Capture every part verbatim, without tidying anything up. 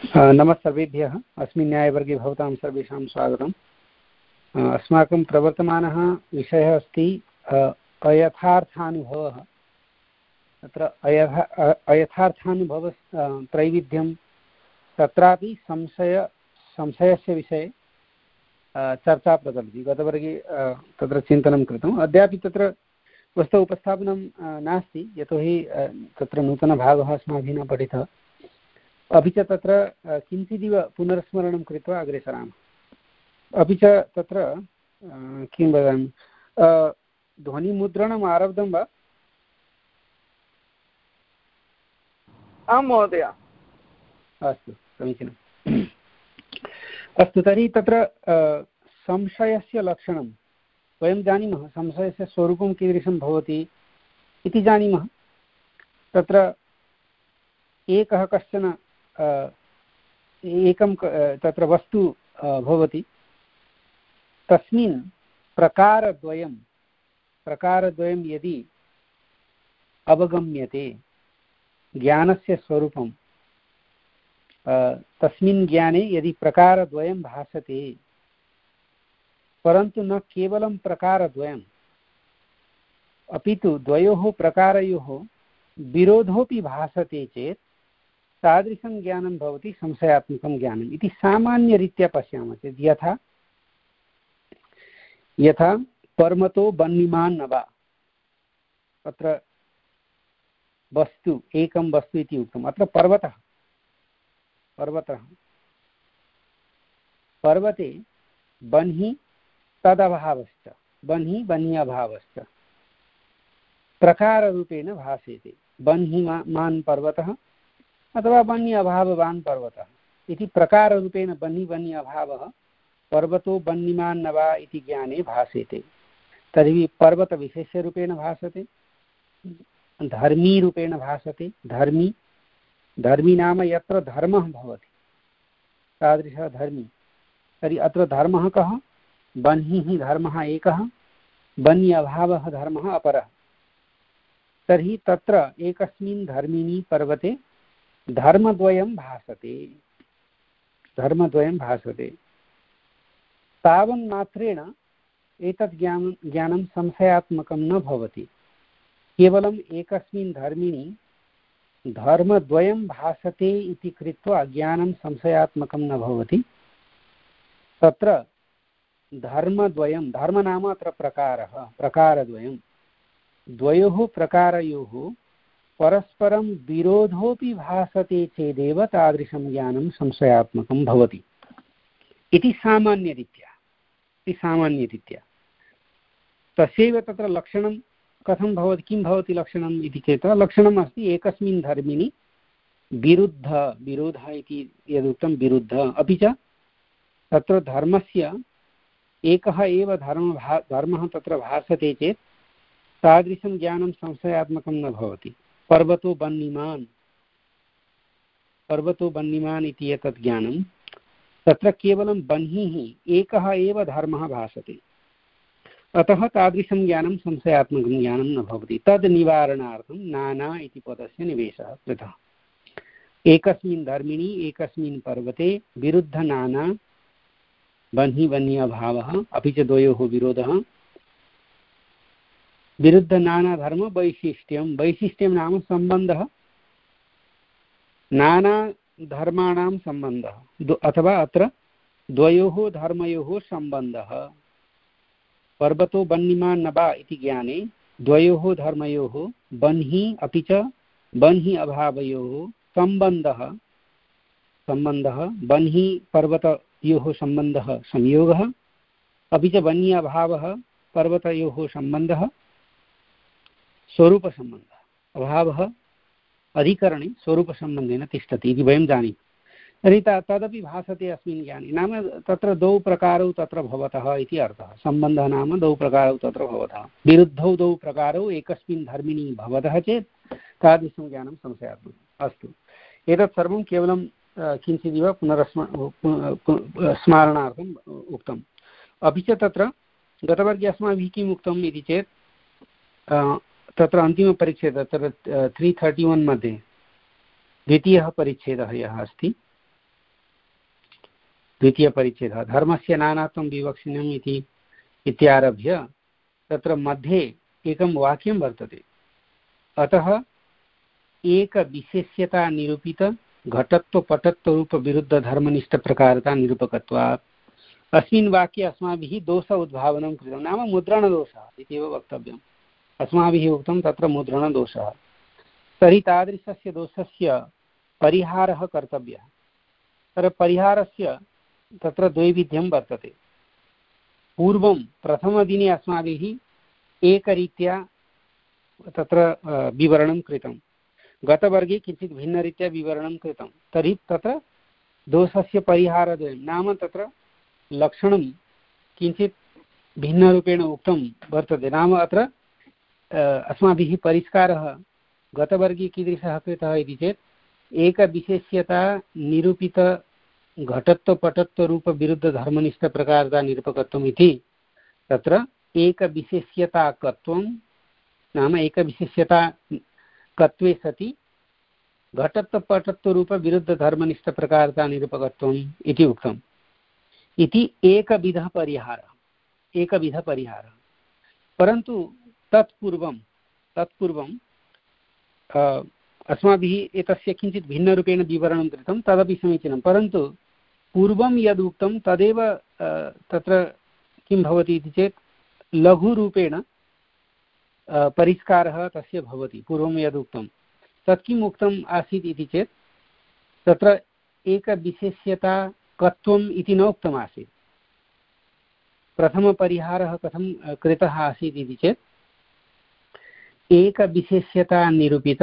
नमः सर्वेभ्यः। अस्मिन् न्यायवर्गे भवतां सर्वेषां स्वागतम्। अस्माकं प्रवर्तमानः विषयः अस्ति अयथार्थानुभवः। तत्र अयथा अयथार्थानुभव त्रैविध्यं, तत्रापि संशय संशयस्य विषये चर्चा प्रचलति। गतवर्गे तत्र चिन्तनं कृतम्। अद्यापि तत्र वस्तु उपस्थापनं नास्ति, यतोहि तत्र नूतनभागः अस्माभिः न पठितः। अपि च तत्र किञ्चिदिव पुनर्स्मरणं कृत्वा अग्रे सरामः। अपि च तत्र किं वदामि, ध्वनिमुद्रणम् आरब्धं वा? आं महोदय। अस्तु, समीचीनम्। अस्तु, तर्हि तत्र संशयस्य लक्षणं वयं जानीमः। संशयस्य स्वरूपं कीदृशं भवति इति जानीमः। तत्र एकः कश्चन एकं तत्र वस्तु भवति, तस्मिन् प्रकारद्वयं प्रकारद्वयं यदि अवगम्यते, ज्ञानस्य स्वरूपं तस्मिन् ज्ञाने यदि प्रकारद्वयं भासते, परन्तु न केवलं प्रकारद्वयम्, अपि तु द्वयोः प्रकारयोः विरोधोऽपि भासते चेत् तादृशं ज्ञानं भवति संशयात्मकं ज्ञानम् इति सामान्यरीत्या पश्यामः चेत्। यथा यथा पर्वतो वह्निमान् न वा, अत्र वस्तु एकं वस्तु इति उक्तम्। अत्र पर्वतः पर्वतः पर्वते वह्निः तदभावश्च, वह्निः वह्नि अभावश्च प्रकाररूपेण भासेते। वह्निमान् पर्वतः अथवा वह्नि अभाववान् पर्वतः इति प्रकाररूपेण वह्नि वह्नि अभावः पर्वतो वह्निमान् न वा इति ज्ञाने भासेते। तर्हि पर्वतविशेष्यरूपेण भासते, धर्मीरूपेण भासते। धर्मी धर्मी नाम यत्र धर्मः भवति तादृशः धर्मी। तर्हि अत्र धर्मः कः? वह्निः धर्मः एकः, वह्नि अभावः धर्मः अपरः। तर्हि तत्र एकस्मिन् धर्मिणि पर्वते धर्मद्वयं भासते धर्मद्वयं भासते तावन्मात्रेण एतत् ज्ञानं ज्ञानं संशयात्मकं न भवति। केवलम् एकस्मिन् धर्मिणि धर्मद्वयं भासते इति कृत्वा ज्ञानं संशयात्मकं न भवति। तत्र धर्मद्वयं, धर्म नाम अत्र प्रकारः, प्रकारद्वयं, द्वयोः प्रकारयोः परस्परं विरोधोऽपि भासते चेदेव तादृशं ज्ञानं संशयात्मकं भवति इति सामान्यरीत्या इति सामान्यरीत्या तस्यैव तत्र लक्षणं कथं भवति, किं भवति लक्षणम् इति चेत् लक्षणम् अस्ति एकस्मिन् धर्मिणि विरुद्ध, विरोधः इति यदुक्तं विरुद्ध, अपि च तत्र धर्मस्य एकः एव धर्म भा धर्मः तत्र भासते चेत् तादृशं ज्ञानं संशयात्मकं न भवति। पर्वतो वह्निमान् पर्वतो वह्निमान् इति एतत् ज्ञानं, तत्र केवलं वह्निः एकः एव धर्मः भासते, अतः तादृशं ज्ञानं संशयात्मकं ज्ञानं न भवति। तद् निवारणार्थं नाना इति पदस्य निवेशः कृतः। एकस्मिन् धर्मिणि एकस्मिन् पर्वते विरुद्ध नाना, वह्नि वह्नि अभावः, अपि च द्वयोः विरोधः। विरुद्ध नाना धर्म वैशिष्ट्यं, वैशिष्ट्यं नाम सम्बन्धः, नाना धर्माणां सम्बन्धः, अथवा अत्र द्वयोः धर्मयोः सम्बन्धः। पर्वतो वह्निमान् न वा इति ज्ञाने द्वयोः धर्मयोः वह्नि अपि च वह्नि अभावयोः सम्बन्धः सम्बन्धः वह्नि पर्वतयोः सम्बन्धः संयोगः, अपि च वह्नि अभावः पर्वतयोः सम्बन्धः स्वरूपसम्बन्धः। अभावः अधिकरणे स्वरूपसम्बन्धेन तिष्ठति इति वयं जानीमः। तर्हि तदपि भासते अस्मिन् ज्ञाने। नाम तत्र द्वौ प्रकारौ तत्र भवतः इति अर्थः। सम्बन्धः नाम द्वौ प्रकारौ तत्र भवतः, विरुद्धौ द्वौ प्रकारौ एकस्मिन् धर्मिणि भवतः चेत् तादृशं ज्ञानं संशयात्मकम्। अस्तु, एतत् सर्वं केवलं किञ्चिदिव पुनरस्म स्मारणार्थम् उक्तम्। अपि च तत्र गतवर्गे अस्माभिः किम् उक्तम् इति चेत् तत्र अन्तिमपरिच्छेदः तत्र त्री थर्टि वन् मध्ये द्वितीयः परिच्छेदः यः अस्ति द्वितीयपरिच्छेदः धर्मस्य नानात्वं विवक्षणीयम् इति इत्यारभ्य तत्र मध्ये एकं वाक्यं वर्तते। अतः एकविशेष्यता निरूपित घटत्व पटत्वरूप विरुद्ध धर्मनिष्ठप्रकारता निरूपकत्वात्। अस्मिन् वाक्ये अस्माभिः दोष उद्भावनं कृतं, नाम मुद्रणदोषः इति एव वक्तव्यम्। अस्माभिः उक्तं तत्र मुद्रणदोषः। तर्हि तादृशस्य दोषस्य परिहारः कर्तव्यः। तत्र परिहारस्य तत्र द्वैविध्यं वर्तते। पूर्वं प्रथमदिने अस्माभिः एकरीत्या तत्र विवरणं कृतं, गतवर्गे किञ्चित् भिन्नरीत्या विवरणं कृतं। तर्हि तत्र दोषस्य परिहारद्वयं, नाम तत्र लक्षणं किञ्चित् भिन्नरूपेण उक्तं वर्तते। नाम अत्र अस्माभिः परिष्कारः गतवर्गे कीदृशः कृतः इति चेत् एकविशेष्यता निरूपित घटत्वपटत्वरूपविरुद्धधर्मनिष्ठप्रकारता निरूपकत्वम् इति तत्र एकविशेष्यताकत्वं नाम एकविशेष्यता कत्वे सति घटत्वपटत्वरूपविरुद्धधर्मनिष्ठप्रकारता निरूपकत्वम् इति उक्तम्। इति एकविधः परिहारः एकविधः परिहारः परन्तु तत्पूर्वं तत्पूर्वं अस्माभिः एतस्य किञ्चित् भिन्नरूपेण विवरणं कृतं, तदपि समीचीनं। परन्तु पूर्वं यद् उक्तं तदेव तत्र किं भवति इति चेत् लघुरूपेण परिष्कारः तस्य भवति। पूर्वं यदुक्तं तत् किम् उक्तम् आसीत् इति चेत् तत्र एकविशेष्यता कत्वम् इति न उक्तमासीत्। प्रथमपरिहारः कथं कृतः आसीत् इति चेत् एकविशेष्यता निरूपित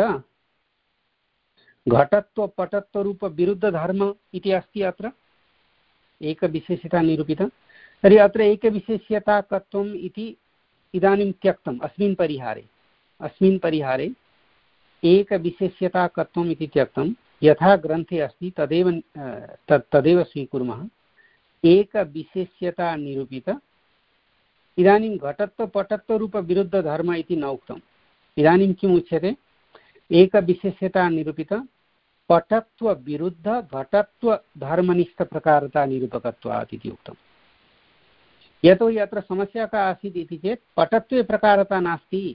घटत्वपटत्वरूपविरुद्धधर्म इति अस्ति। अत्र एकविशेष्यता निरूपित, तर्हि अत्र एकविशेष्यताकत्वम् इति इदानीं त्यक्तम् अस्मिन् परिहारे। अस्मिन् परिहारे एकविशेष्यताकत्वम् इति त्यक्तं, यथा ग्रन्थे अस्ति तदेव तत् तदेव स्वीकुर्मः। एकविशेष्यता निरूपित, इदानीं घटत्वपटत्वरूपविरुद्धधर्म इति न उक्तम्। इदानीं किम् उच्यते? एकविशेष्यता निरूपित पटत्वविरुद्ध घटत्वधर्मनिष्ठप्रकारता निरूपकत्वात् इति उक्तम्। यतोहि अत्र समस्या का आसीत् इति चेत् पटत्वे प्रकारता नास्ति।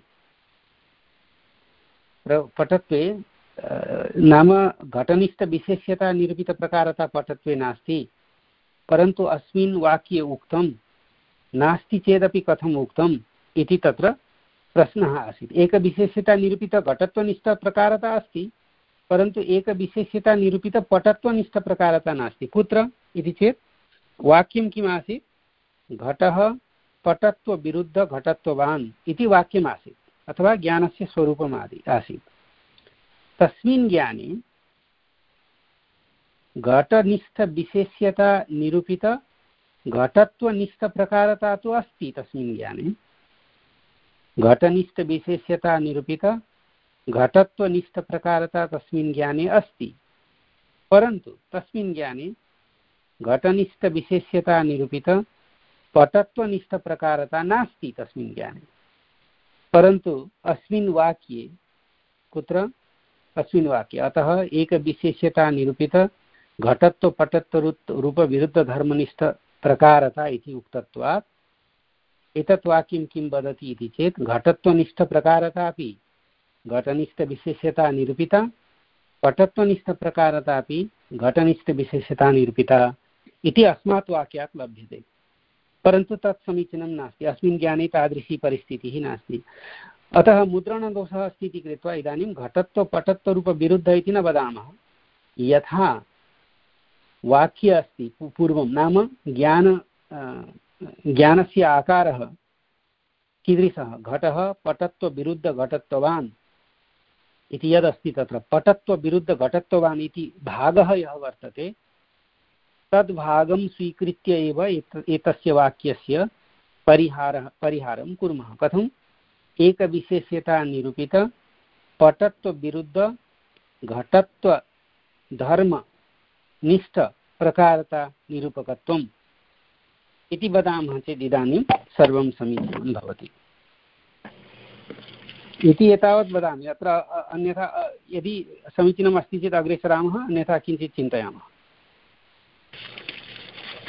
पटत्वे नाम घटनिष्ठविशेष्यता निरूपितप्रकारता पटत्वे नास्ति, परन्तु अस्मिन् वाक्ये उक्तं नास्ति चेदपि कथम् उक्तम् इति तत्र प्रश्नः आसीत्। एकविशेष्यता निरूपितघटत्वनिष्ठप्रकारता अस्ति, परन्तु एकविशेष्यता निरूपितपटत्वनिष्ठप्रकारता नास्ति। कुत्र इति चेत् वाक्यं किम् आसीत्? घटः पटत्वविरुद्ध घटत्ववान् इति वाक्यमासीत्, अथवा ज्ञानस्य स्वरूपम् आदि आसीत्। तस्मिन् ज्ञाने घटनिष्ठविशेष्यता निरूपित घटत्वनिष्ठप्रकारता तु अस्ति। तस्मिन् ज्ञाने घटनिष्ठविशेष्यता निरूपित घटत्वनिष्ठप्रकारता तस्मिन् ज्ञाने अस्ति, परन्तु तस्मिन् ज्ञाने घटनिष्ठविशेष्यता निरूपित पटत्वनिष्ठप्रकारता नास्ति तस्मिन् ज्ञाने। परन्तु अस्मिन् वाक्ये कुत्र? अस्मिन् वाक्ये अतः एकविशेष्यता निरूपित घटत्वपटत्वरूपविरुद्धधर्मनिष्ठप्रकारता इति उक्तत्वात् एतत् वाक्यं किं वदति इति चेत् घटत्वनिष्ठप्रकारता अपि घटनिष्ठविशेष्यता निरूपिता, पटत्वनिष्ठप्रकारता अपि घटनिष्ठविशेष्यता निरूपिता इति अस्मात् वाक्यात् लभ्यते। परन्तु तत् समीचीनं नास्ति। अस्मिन् ज्ञाने तादृशी परिस्थितिः नास्ति। अतः मुद्रणदोषः अस्ति इति कृत्वा इदानीं घटत्वपटत्वरूपविरुद्ध इति न वदामः। यथा वाक्ये अस्ति पूर्वं, नाम ज्ञान ज्ञानस्य आकारः कीदृशः? घटः पटत्वविरुद्धघटत्ववान् इति यदस्ति तत्र पटत्वविरुद्धघटत्ववान् इति भागः यः वर्तते तद्भागं स्वीकृत्य एव एतस्य वाक्यस्य परिहारः परिहारं कुर्मः। कथम्? एकविशेष्यता निरूपित पटत्वविरुद्ध घटत्वधर्मनिष्ठप्रकारता निरूपकत्वम् इति वदामः चेत् इदानीं सर्वं समीचीनं भवति इति एतावत् वदामि। अत्र अन्यथा यदि समीचीनम् अस्ति चेत् अग्रे सरामः, अन्यथा किञ्चित् चिन्तयामः।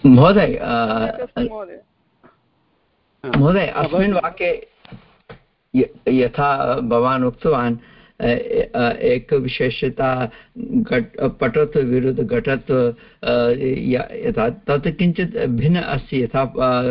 महोदय महोदय महोदय अस्मिन् वाक्ये यथा भवान् उक्तवान् एकविशेषता घट पटत् विरुद्ध घटत् यथा तत् किञ्चित् भिन्न अस्ति यथा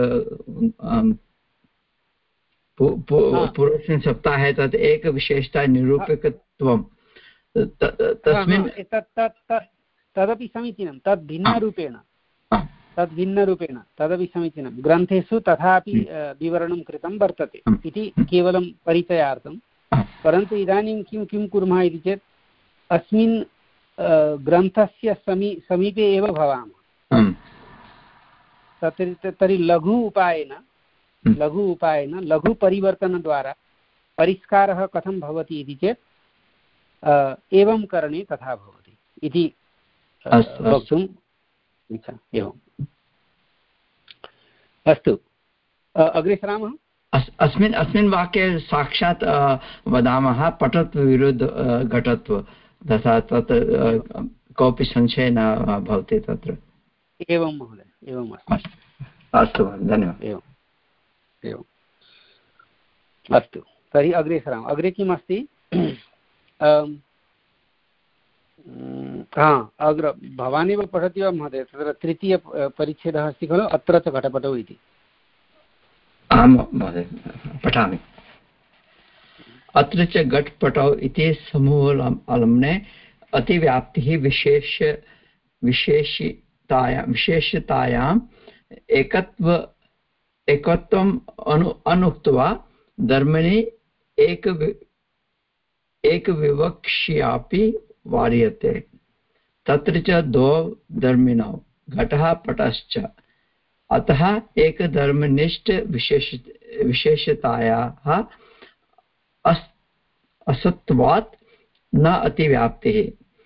पूर्वस्मिन् सप्ताहे तत् एकविशेषता निरूपकत्वं तस्मिन् तदपि समीचीनं तद् भिन्नरूपेण तद् भिन्नरूपेण तदपि समीचीनं ग्रन्थेषु तथापि विवरणं कृतं वर्तते इति केवलं परिचयार्थं परन्तु इदानीं किं किं कुर्मः इति चेत् अस्मिन् ग्रन्थस्य समी समीपे एव भवामः तर्हि तर्हि लघु उपायेन लघु उपायेन लघुपरिवर्तनद्वारा परिष्कारः कथं भवति इति चेत् एवं करणे तथा भवति इति वक्तुम् इच्छा एवम् अस्तु अग्रे सरामः अस्मिन् अस्मिन् वाक्ये साक्षात् वदामः पटत् विरुद्ध घटत्व तथा तत् कोऽपि संशयः न भवति तत्र एवं महोदय एवम् अस्तु अस्तु धन्यवादः एवम् एवम् अस्तु तर्हि अग्रे सरामः अग्रे किम् अस्ति हा अग्र भवानेव पठति वा महोदय तत्र तृतीय परिच्छेदः अस्ति खलु अत्र च घटपटौ इति आं महोदय पठामि अत्र च घटपटौ इति समूहालम्बने अतिव्याप्तिः विशेष विशेषताया विशेषतायाम् एकत्व एकत्वम् अनु अनुक्त्वा धर्मणि एक एकविवक्ष्यापि वार्यते तत्र च द्वौ धर्मिणौ घटः पटश्च अतः एकधर्मनिष्ठ विशेष विशेषतायाः असत्वात् न अतिव्याप्तिः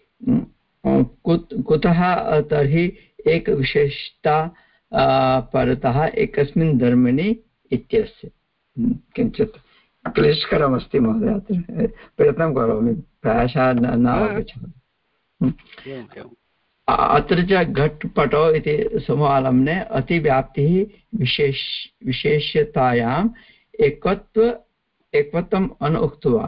कुतः तर्हि एकविशेषता परतः एकस्मिन् धर्मणि इत्यस्य किञ्चित् क्लिष्टकरमस्ति महोदय अत्र प्रयत्नं करोमि प्रायशः न अवगच्छामि अत्र च घटपटौ इति समूहालम्बने अतिव्याप्तिः विशेष विशेषतायाम् एकत्व एकत्वम् अनुक्त्वा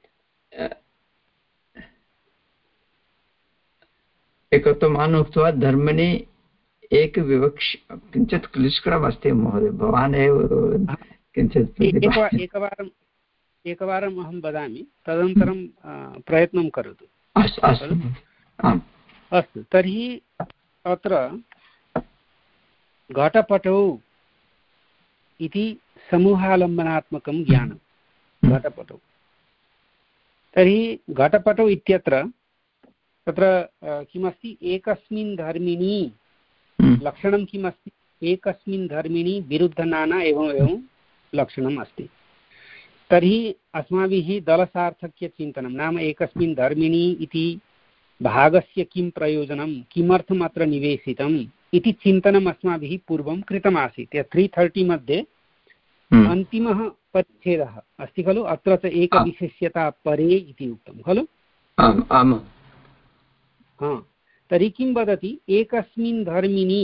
एकत्वम् अनुक्त्वा धर्मणि एकविवक्ष किञ्चित् क्लिष्टकरमस्ति महोदय भवान् एव किञ्चित् एकवारम् एकवारम् अहं वदामि तदनन्तरं प्रयत्नं करोतु अस्तु अस्तु आम् अस्तु तर्हि अत्र घटपटौ इति समूहालम्बनात्मकं ज्ञानं घटपटौ तर्हि घटपटौ इत्यत्र तत्र किमस्ति एकस्मिन् धर्मिणि लक्षणं किम् अस्ति एकस्मिन् धर्मिणि विरुद्धनाना एवम् एवं लक्षणम् अस्ति तर्हि अस्माभिः दलसार्थक्यचिन्तनं नाम एकस्मिन् धर्मिणि इति भागस्य किं प्रयोजनं किमर्थम् अत्र निवेशितम् इति चिन्तनम् अस्माभिः पूर्वं कृतमासीत् त्री थर्टि मध्ये अन्तिमः परिच्छेदः अस्ति खलु अत्र च एकविशेष्यता परे इति उक्तं खलु हा तर्हि किं वदति एकस्मिन् धर्मिणि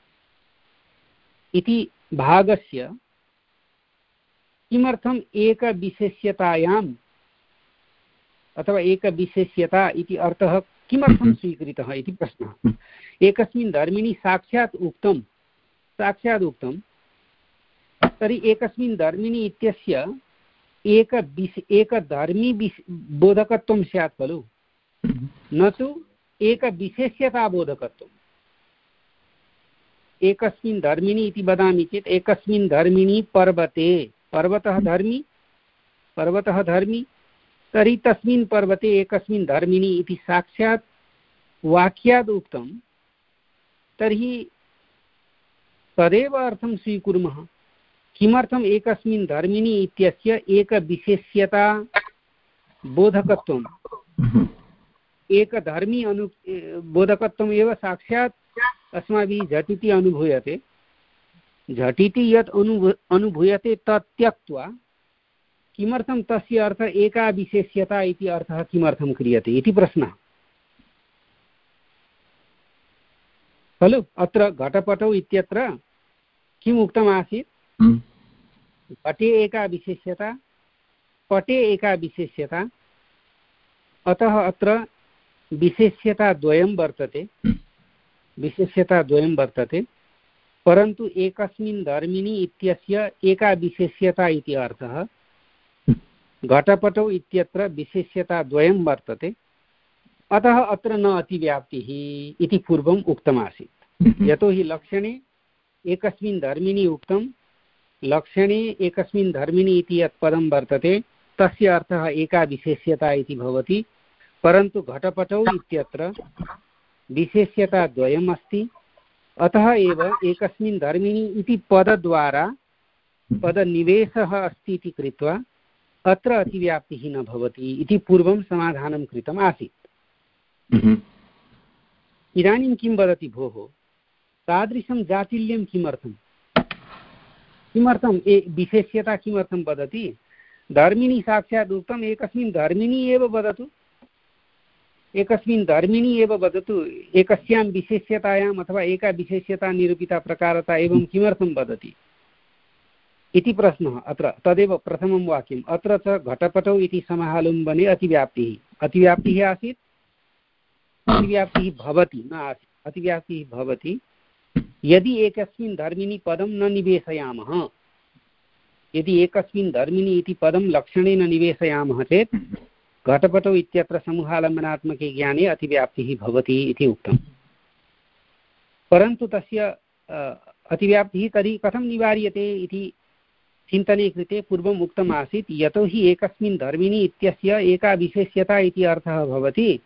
इति भागस्य किमर्थम् एकविशेष्यतायाम् अथवा एकविशेष्यता इति अर्थः किमर्थं स्वीकृतः इति प्रश्नः एकस्मिन् धर्मिणि साक्षात् उक्तं साक्षात् उक्तं तर्हि एकस्मिन् धर्मिणि इत्यस्य एक एकधर्मी बोधकत्वं स्यात् खलु न तु एकविशेष्यताबोधकत्वम् एकस्मिन् धर्मिणि इति वदामि चेत् एकस्मिन् धर्मिणि पर्वते पर्वतः धर्मी पर्वतः धर्मी तर्हि तस्मिन् पर्वते एकस्मिन् धर्मिणि इति साक्षात् वाक्यात् उक्तं तर्हि तदेव अर्थं स्वीकुर्मः किमर्थम् एकस्मिन् धर्मिणि इत्यस्य एकविशेष्यता बोधकत्वम् एकधर्मी अनु बोधकत्वम् एव साक्षात् अस्माभिः झटिति अनुभूयते झटिति यत् अनु अनुभूयते तत् त्यक्त्वा किमर्थं तस्य अर्थः एका विशेष्यता इति अर्थः किमर्थं क्रियते इति प्रश्नः खलु। अत्र घटपटौ इत्यत्र किम् उक्तमासीत्? घटे एका विशेष्यता, पटे एका विशेष्यता, अतः अत्र विशेष्यता द्वयं वर्तते विशेष्यता द्वयं वर्तते परन्तु एकस्मिन् धर्मिणि इत्यस्य एका विशेष्यता इति अर्थः। घटपटौ इत्यत्र विशेष्यता द्वयं वर्तते, अतः अत्र न अतिव्याप्तिः इति पूर्वम् उक्तमासीत्। यतोहि लक्षणे एकस्मिन् धर्मिणि उक्तं, लक्षणे एकस्मिन् धर्मिणि इति यत् पदं वर्तते तस्य अर्थः एका विशेष्यता इति भवति, परन्तु घटपटौ इत्यत्र विशेष्यता द्वयम् अस्ति, अतः एव एकस्मिन् धर्मिणि इति पदद्वारा पदनिवेशः अस्ति इति कृत्वा अत्र अतिव्याप्तिः न भवति इति पूर्वं समाधानं कृतम् आसीत्। इदानीं किं वदति भोः, तादृशं जाटिल्यं किमर्थं किमर्थम् ए विशेष्यता किमर्थं वदति? धर्मिणि साक्षात् उक्तम्, एकस्मिन् धर्मिणि एव वदतु, एकस्मिन् धर्मिणि एव वदतु, एकस्यां विशेष्यतायाम् अथवा एका विशेष्यता निरूपिता प्रकारता एवं किमर्थं वदति इति प्रश्नः अत्र। तदेव प्रथमं वाक्यम्। अत्र च घटपटौ इति समाहालम्बने अतिव्याप्तिः अतिव्याप्तिः आसीत्, अतिव्याप्तिः भवति न आसीत्, अतिव्याप्तिः भवति यदि एकस्मिन् धर्मिणि पदं न निवेशयामः। यदि एकस्मिन् धर्मिणि इति पदं लक्षणे न निवेशयामः चेत् घटपटौ इत्यत्र समूहालम्बनात्मके ज्ञाने अतिव्याप्तिः भवति इति उक्तम्। परन्तु तस्य अतिव्याप्तिः तर्हि कथं निवार्यते इति चिन्तने कृते पूर्वम् उक्तम् आसीत्, यतोहि एकस्मिन् धर्मिणि इत्यस्य एका विशेष्यता इति अर्थः भवति।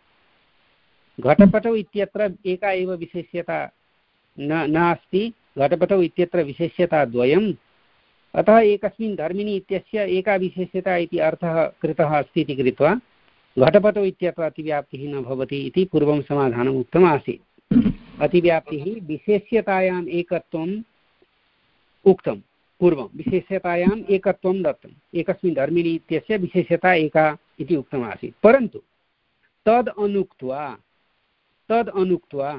घटपटौ इत्यत्र एका एव विशेष्यता न नास्ति, घटपटौ इत्यत्र विशेष्यता द्वयम्, अतः एकस्मिन् धर्मिणि इत्यस्य एका विशेष्यता इति अर्थः कृतः अस्ति इति कृत्वा घटपटौ इत्यत्र अतिव्याप्तिः न भवति इति पूर्वं समाधानम् उक्तम् आसीत्। अतिव्याप्तिः विशेष्यतायाम् एकत्वम् उक्तं पूर्वं, विशेष्यतायाम् एकत्वं दत्तम्, एकस्मिन् धर्मिणि इत्यस्य विशेष्यता एका इति उक्तमासीत्। परन्तु तद् अनुक्त्वा तद् अनुक्त्वा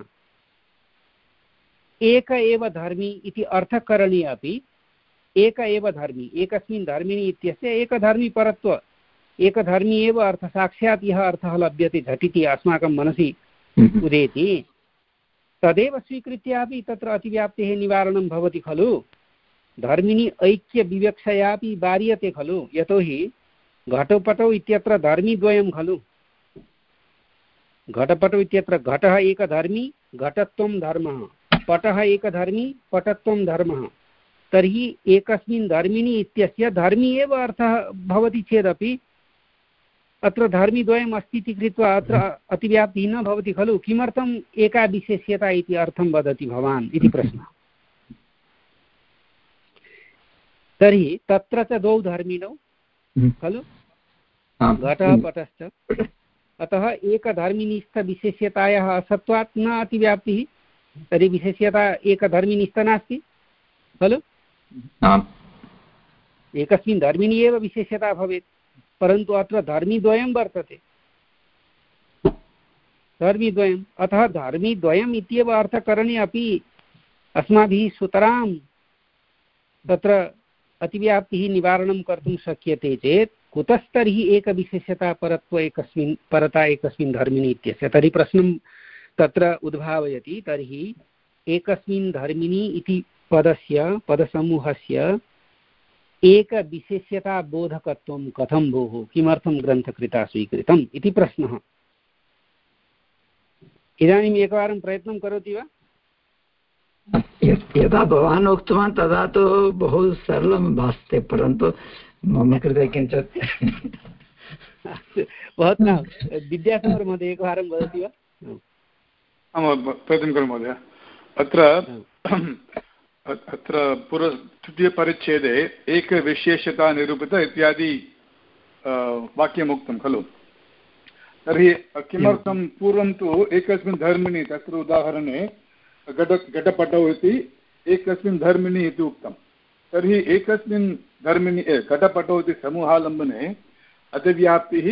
एक एव धर्मी इति अर्थकरणे अपि एक एव धर्मी, एकस्मिन् धर्मिणि इत्यस्य एकधर्मीपरत्व, एकधर्मी एव अर्थ साक्षात् यः अर्थः लभ्यते झटिति अस्माकं मनसि उदेति, तदेव स्वीकृत्यापि तत्र अतिव्याप्तेः निवारणं भवति खलु। धर्मिणि ऐक्यविवक्षयापि वार्यते खलु, यतोहि घटपटौ इत्यत्र धर्मीद्वयं खलु। घटपटौ इत्यत्र घटः एकधर्मी, घटत्वं धर्मः, पटः एकधर्मी, पटत्वं धर्मः। तर्हि एकस्मिन् धर्मिणि इत्यस्य धर्मी एव अर्थः भवति चेदपि अत्र धर्मीद्वयम् अस्ति इति कृत्वा अत्र अतिव्याप्तिः न भवति खलु। किमर्थम् एका विशेष्यता इति अर्थं वदति भवान् इति प्रश्नः। तर्हि तत्र च द्वौ धर्मिणौ खलु, घटः पटश्च, अतः एकधर्मिनिस्थविशेष्यतायाः असत्वात् न अतिव्याप्तिः। तर्हि विशेष्यता एकधर्मिनिस्थ नास्ति खलु, एकस्मिन् धर्मिणि एव विशेष्यता भवेत्, परन्तु अत्र धर्मीद्वयं वर्तते, धर्मीद्वयम्। अतः धर्मीद्वयम् इत्येव अर्थकरणे अपि अस्माभिः सुतरां तत्र अतिव्याप्तिः निवारणं कर्तुं शक्यते चेत् कुतस्तर्हि एकविशेष्यता परत्व एकस्मिन् परता एकस्मिन् धर्मिणि इत्यस्य। तर्हि प्रश्नं तत्र उद्भावयति, तर्हि एकस्मिन् धर्मिणि इति पदस्य पदसमूहस्य एकविशेष्यताबोधकत्वं कथं भोः, किमर्थं ग्रन्थकृता स्वीकृतम् इति प्रश्नः। इदानीम् एकवारं प्रयत्नं करोति वा? यदा भवान् उक्तवान् तदा तु बहु सरलं भासते, परन्तु मम कृते किञ्चित् भवतः विद्यासागर महोदय एकवारं वदति वा? आम्, प्रयत्नं करोमि महोदय। अत्र अत्र पूर्व तृतीयपरिच्छेदे एकविशेष्यता निरूपित इत्यादि वाक्यमुक्तं खलु। तर्हि किमर्थं पूर्वं तु एकस्मिन् धर्मिणि, तत्र उदाहरणे घट घटपटौ इति एकस्मिन् धर्मिणि इति उक्तं। तर्हि एकस्मिन् धर्मिणि घटपटौ इति समूहालम्बने अतिव्याप्तिः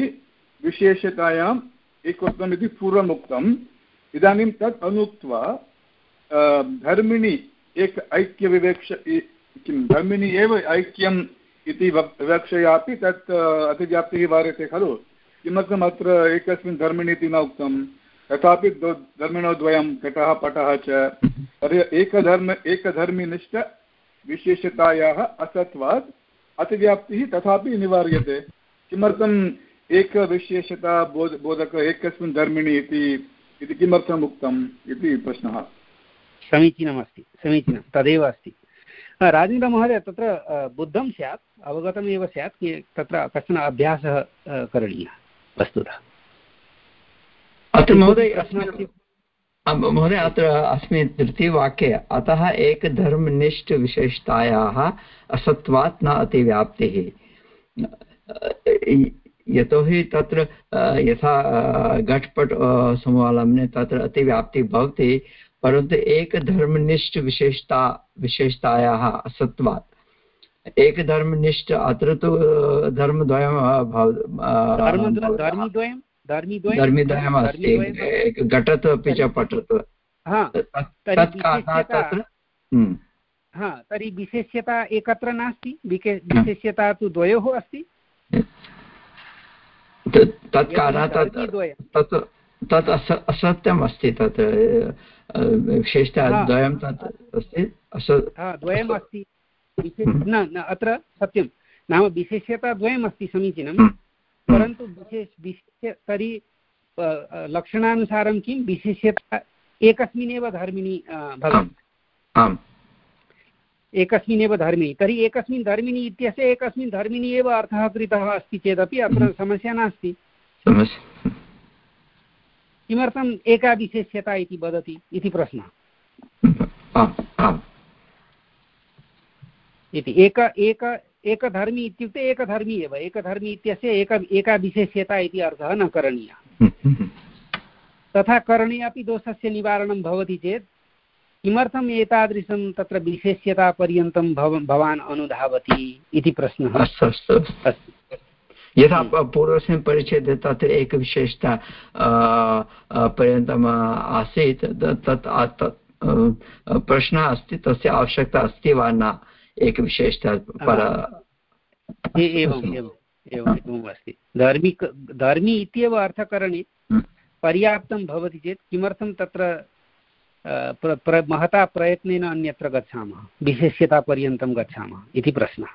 विशेष्यतायाम् एकत्वम् इति पूर्वम् उक्तम्। इदानीं तत् अनुक्त्वा धर्मिणि एक ऐक्यविवेक्ष किं धर्मिणि एव ऐक्यम् इति विवक्षयापि तत् अतिव्याप्तिः वार्यते खलु। किमर्थम् अत्र एकस्मिन् धर्मिणि इति न उक्तं? तथापि धर्मिणो द्वयं घटः पटः च। तर्हि एकधर्म एकधर्मिनिष्ठ विशेषतायाः असत्वात् अतिव्याप्तिः तथापि निवार्यते। किमर्थम् एकविशेषता बोध बोधक एकस्मिन् धर्मिणि इति किमर्थम् उक्तम् इति प्रश्नः। समीचीनमस्ति, समीचीनं, तदेव अस्ति। राजेन्द्रमहोदय, तत्र बुद्धं स्यात्, अवगतमेव स्यात्, तत्र कश्चन अभ्यासः करणीयः वस्तुतः। अत्र महोदय महोदय अत्र अस्मिन् तृतीयवाक्ये अतः एकधर्मनिष्ठविशेषतायाः असत्वात् न अतिव्याप्तिः, यतोहि तत्र यथा घटपट समवलम्बने तत्र अतिव्याप्तिः भवति, परन्तु एकधर्मनिष्ठविशेषता विशेषतायाः असत्वात् एकधर्मनिष्ठ अत्र तु धर्मद्वयं धर्मीद्वयं धर्मीद्वयम् अस्ति, घटत् अपि च पटत्। तर्हि विशेष्यता एकत्र नास्ति, विशेष्यता तु द्वयोः अस्ति। तत् कारणात् तत् तत् असत्यम् अस्ति, तत् विशेषता द्वयं तत् अस्ति, द्वयम् अस्ति। न अत्र सत्यं नाम विशेष्यता द्वयम् अस्ति, समीचीनं, परन्तु विशेष विशेष तर्हि लक्षणानुसारं किं विशेष्यता एकस्मिन्नेव धर्मिणि भवति, एकस्मिन्नेव धर्मिणि। तर्हि एकस्मिन् धर्मिणि इत्यस्य एकस्मिन् धर्मिणि एव अर्थः कृतः अस्ति चेदपि अत्र समस्या नास्ति। किमर्थम् एका विशेष्यता इति वदति इति प्रश्नः। इति एक एक एकधर्मी इत्युक्ते एकधर्मी एव, एकधर्मी इत्यस्य एक एका विशेष्यता इति अर्थः न करणीयः। तथा करणे अपि दोषस्य निवारणं भवति चेत् किमर्थम् एतादृशं तत्र विशेष्यतापर्यन्तं भव भवान् अनुधावति इति प्रश्नः अस्ति। यथा पूर्वस्मिन् परिच्छेदे तत्र एकविशेषता पर्यन्तम् आसीत्, तत् प्रश्नः अस्ति, तस्य आवश्यकता अस्ति वा न एकविशेषता पर। एवम् एवम् एवम् अस्ति। धार्मिक धर्मी इत्येव अर्थकरणे पर्याप्तं भवति चेत् किमर्थं तत्र प्र, प्र, महता प्रयत्नेन अन्यत्र गच्छामः, विशेष्यतापर्यन्तं गच्छामः इति प्रश्नः।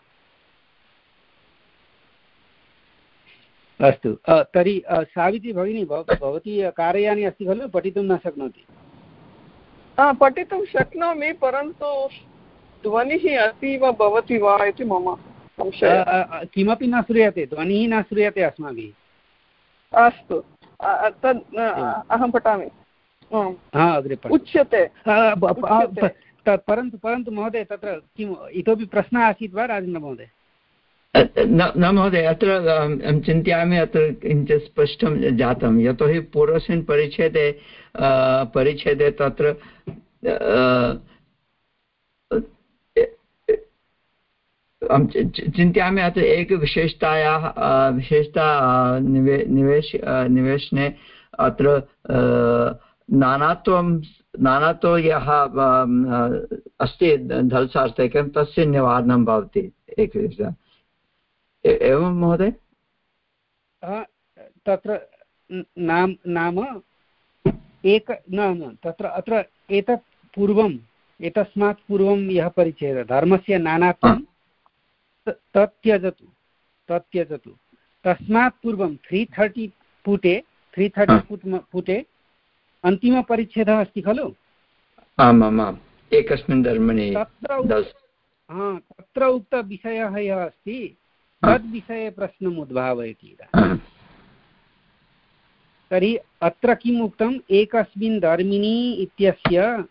अस्तु, तर्हि सावित्री भगिनी, भवती कारयाने अस्ति खलु, पठितुं न शक्नोति? पठितुं शक्नोमि, परन्तु ध्वनिः अतीव भवति वा इति मम संशयः। किमपि न श्रूयते, ध्वनिः न श्रूयते अस्माभिः। अस्तु, तद् अहं पठामि। अग्रे उच्यते। परन्तु परन्तु महोदय, तत्र किम् इतोपि प्रश्नः आसीत् वा राजेन्द्रमहोदय? न महोदय, अत्र अहं चिन्तयामि, अत्र किञ्चित् स्पष्टं जातं, यतोहि पूर्वस्मिन् परिच्छेदे परिच्छेदे तत्र अहं चिन्तयामि अत्र एकविशेषतायाः विशेषता निवे निवेश निवेशने अत्र नानात्वं नानात्वं यः अस्ति धल्सार्थकं तस्य निवारणं भवति एकविशेषता। एवं महोदय? तत्र नाम नाम एक न तत्र अत्र एतत् पूर्वम् एतस्मात् पूर्वं यः परिच्छेदः धर्मस्य नानात्वं तत् त्यजतु तत् त्यजतु तस्मात् पूर्वं त्री थर्टि पुटे त्री थर्टि पुट पुटे अन्तिमपरिच्छेदः अस्ति खलु? आमामाम्, एकस्मिन् धर्मणि तत्र हा तत्र उक्तविषयः यः अस्ति तद्विषये प्रश्नम् उद्भावयति। तर्हि अत्र किम् उक्तम्? एकस्मिन् धर्मिणि इत्यस्य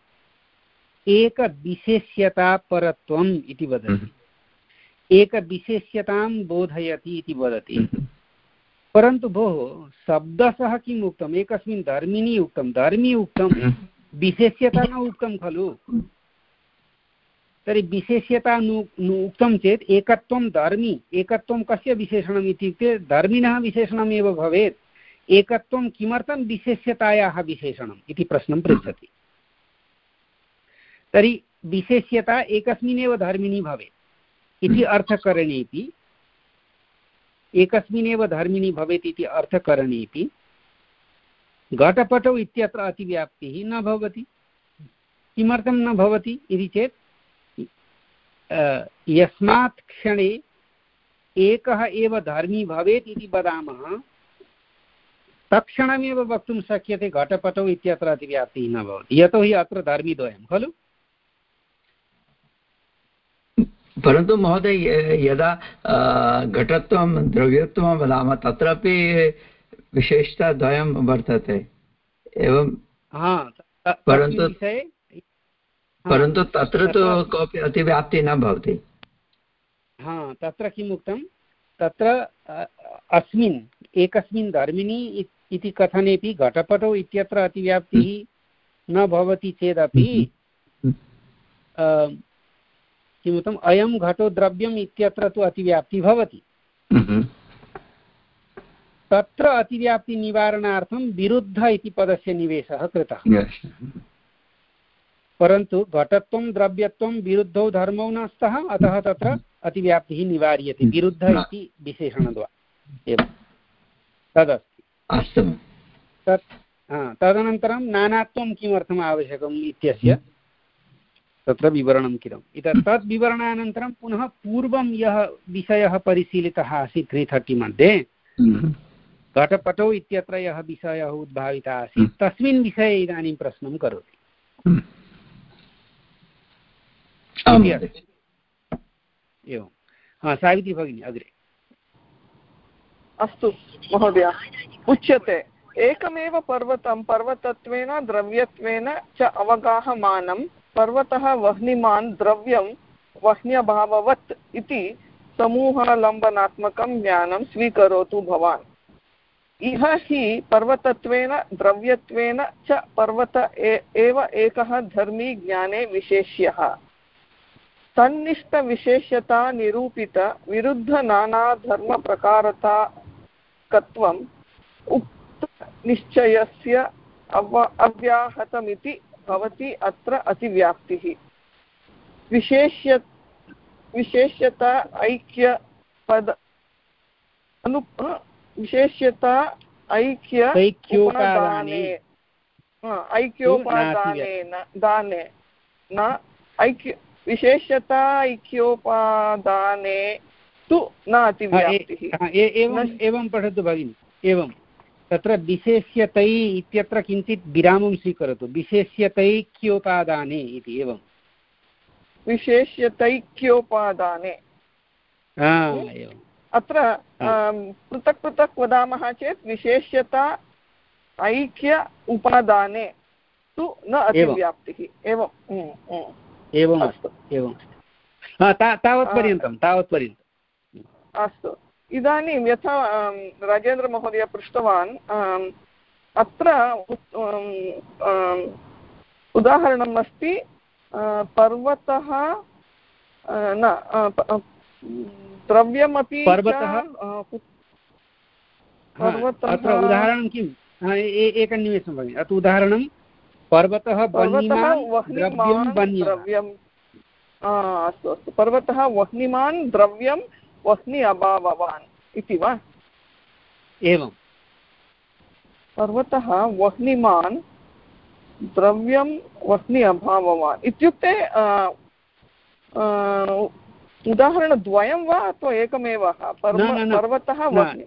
एकविशेष्यतापरत्वम् इति वदति, एकविशेष्यतां बोधयति इति वदति। परन्तु भोः, शब्दशः किम् उक्तम्? एकस्मिन् धर्मिणि उक्तं, धर्मी उक्तं, विशेष्यता न उक्तं खलु? तर्हि विशेष्यता नु नु उक्तं चेत् एकत्वं धर्मी, एकत्वं कस्य विशेषणम् इत्युक्ते धर्मिणः विशेषणमेव भवेत्। एकत्वं किमर्थं विशेष्यतायाः विशेषणम् इति प्रश्नं पृच्छति। तर्हि विशेष्यता एकस्मिन्नेव धर्मिणी भवेत् इति अर्थकरणेपि एकस्मिन्नेव धर्मिणी भवेत् इति अर्थकरणेपि घटपटौ इत्यत्र अतिव्याप्तिः न भवति। किमर्थं न भवति इति चेत् यस्मात् क्षणे एकः एव धर्मी भवेत् इति वदामः तत्क्षणमेव वक्तुं शक्यते घटपटौ इत्यत्र अतिव्याप्तिः न भवति, यतोहि अत्र धर्मीद्वयं खलु। परन्तु महोदय यदा घटत्वं द्रव्यत्वं वदामः तत्रापि विशेषताद्वयं वर्तते एवं। परन्तु परन्तु तत्र तु कोऽपि अतिव्याप्तिः न भवति। हा, तत्र किम् उक्तं, तत्र अस्मिन् एकस्मिन् धर्मिणी इति कथनेपि घटपटौ इत्यत्र अतिव्याप्तिः न भवति चेदपि किमुक्तम् अयं घटो द्रव्यम् इत्यत्र तु अतिव्याप्तिः भवति। तत्र अतिव्याप्तिनिवारणार्थं विरुद्ध इति पदस्य निवेशः कृतः। परन्तु घटत्वं द्रव्यत्वं विरुद्धौ धर्मौ न स्तः, अतः तत्र अतिव्याप्तिः निवार्यते विरुद्ध इति विशेषणद्वारा एवं तदस्ति। अस्तु। तत् तदनन्तरं नानात्वं किमर्थम् आवश्यकम् इत्यस्य तत्र विवरणं कृतम्। इतः तद् विवरणानन्तरं पुनः पूर्वं यः विषयः परिशीलितः आसीत् त्री थर्टि मध्ये घटपटौ इत्यत्र यः विषयः उद्भावितः आसीत् तस्मिन् विषये इदानीं प्रश्नं करोति। एवं। हा, सावित्री भगिनी अग्रे। अस्तु महोदय, उच्यते एकमेव पर्वतं पर्वतत्वेन द्रव्यत्वेन च अवगाहमानं पर्वतः वह्निमान् द्रव्यं वह्न्यभाववत् इति समूहालम्बनात्मकं ज्ञानं स्वीकरोतु भवान्। इह हि पर्वतत्वेन द्रव्यत्वेन च पर्वत एव एकः धर्मी ज्ञाने विशेष्यः। तन्निष्ठविशेष्यता निरूपित विरुद्ध नानाधर्मप्रकारताकत्वम् उक्त निश्चयस्य अव अव्याहतमिति भवति अत्र अतिव्याप्तिः। विशेष्य विशेष्यता ऐक्य पद अनु विशेष्यता ऐक्य ऐक्योपादाने ऐक्योपादानेन दाने न ऐक्य विशेष्यता ऐक्योपादाने तु न अतिव्याप्तिः। एवं एवं पठतु भगिनि। एवं तत्र विशेष्यतै इत्यत्र किञ्चित् विरामं स्वीकरोतु। विशेष्यतैक्योपादाने इति। एवं विशेष्यतैक्योपादाने अत्र पृथक् पृथक् वदामः चेत् विशेष्यता ऐक्य उपादाने तु न अतिव्याप्तिः। एवं एवम् अस्तु। एवं तावत्पर्यन्तं तावत्पर्यन्तम् अस्तु। इदानीं यथा राजेन्द्रमहोदय पृष्टवान्, अत्र उदाहरणम् अस्ति पर्वतः न द्रव्यमपि पर्वतः। अत्र उदाहरणं किम्? एकनिमेषं भगिनि। अत्र उदाहरणं पर्वतः द्रव्यं। अस्तु अस्तु। पर्वतः वह्निमान् द्रव्यं वह्नि अभाववान् इति वा? एवं। पर्वतः वह्निमान् द्रव्यं वह्नि अभाववान् इत्युक्ते उदाहरणद्वयं वा अथवा एकमेव? पर्वतः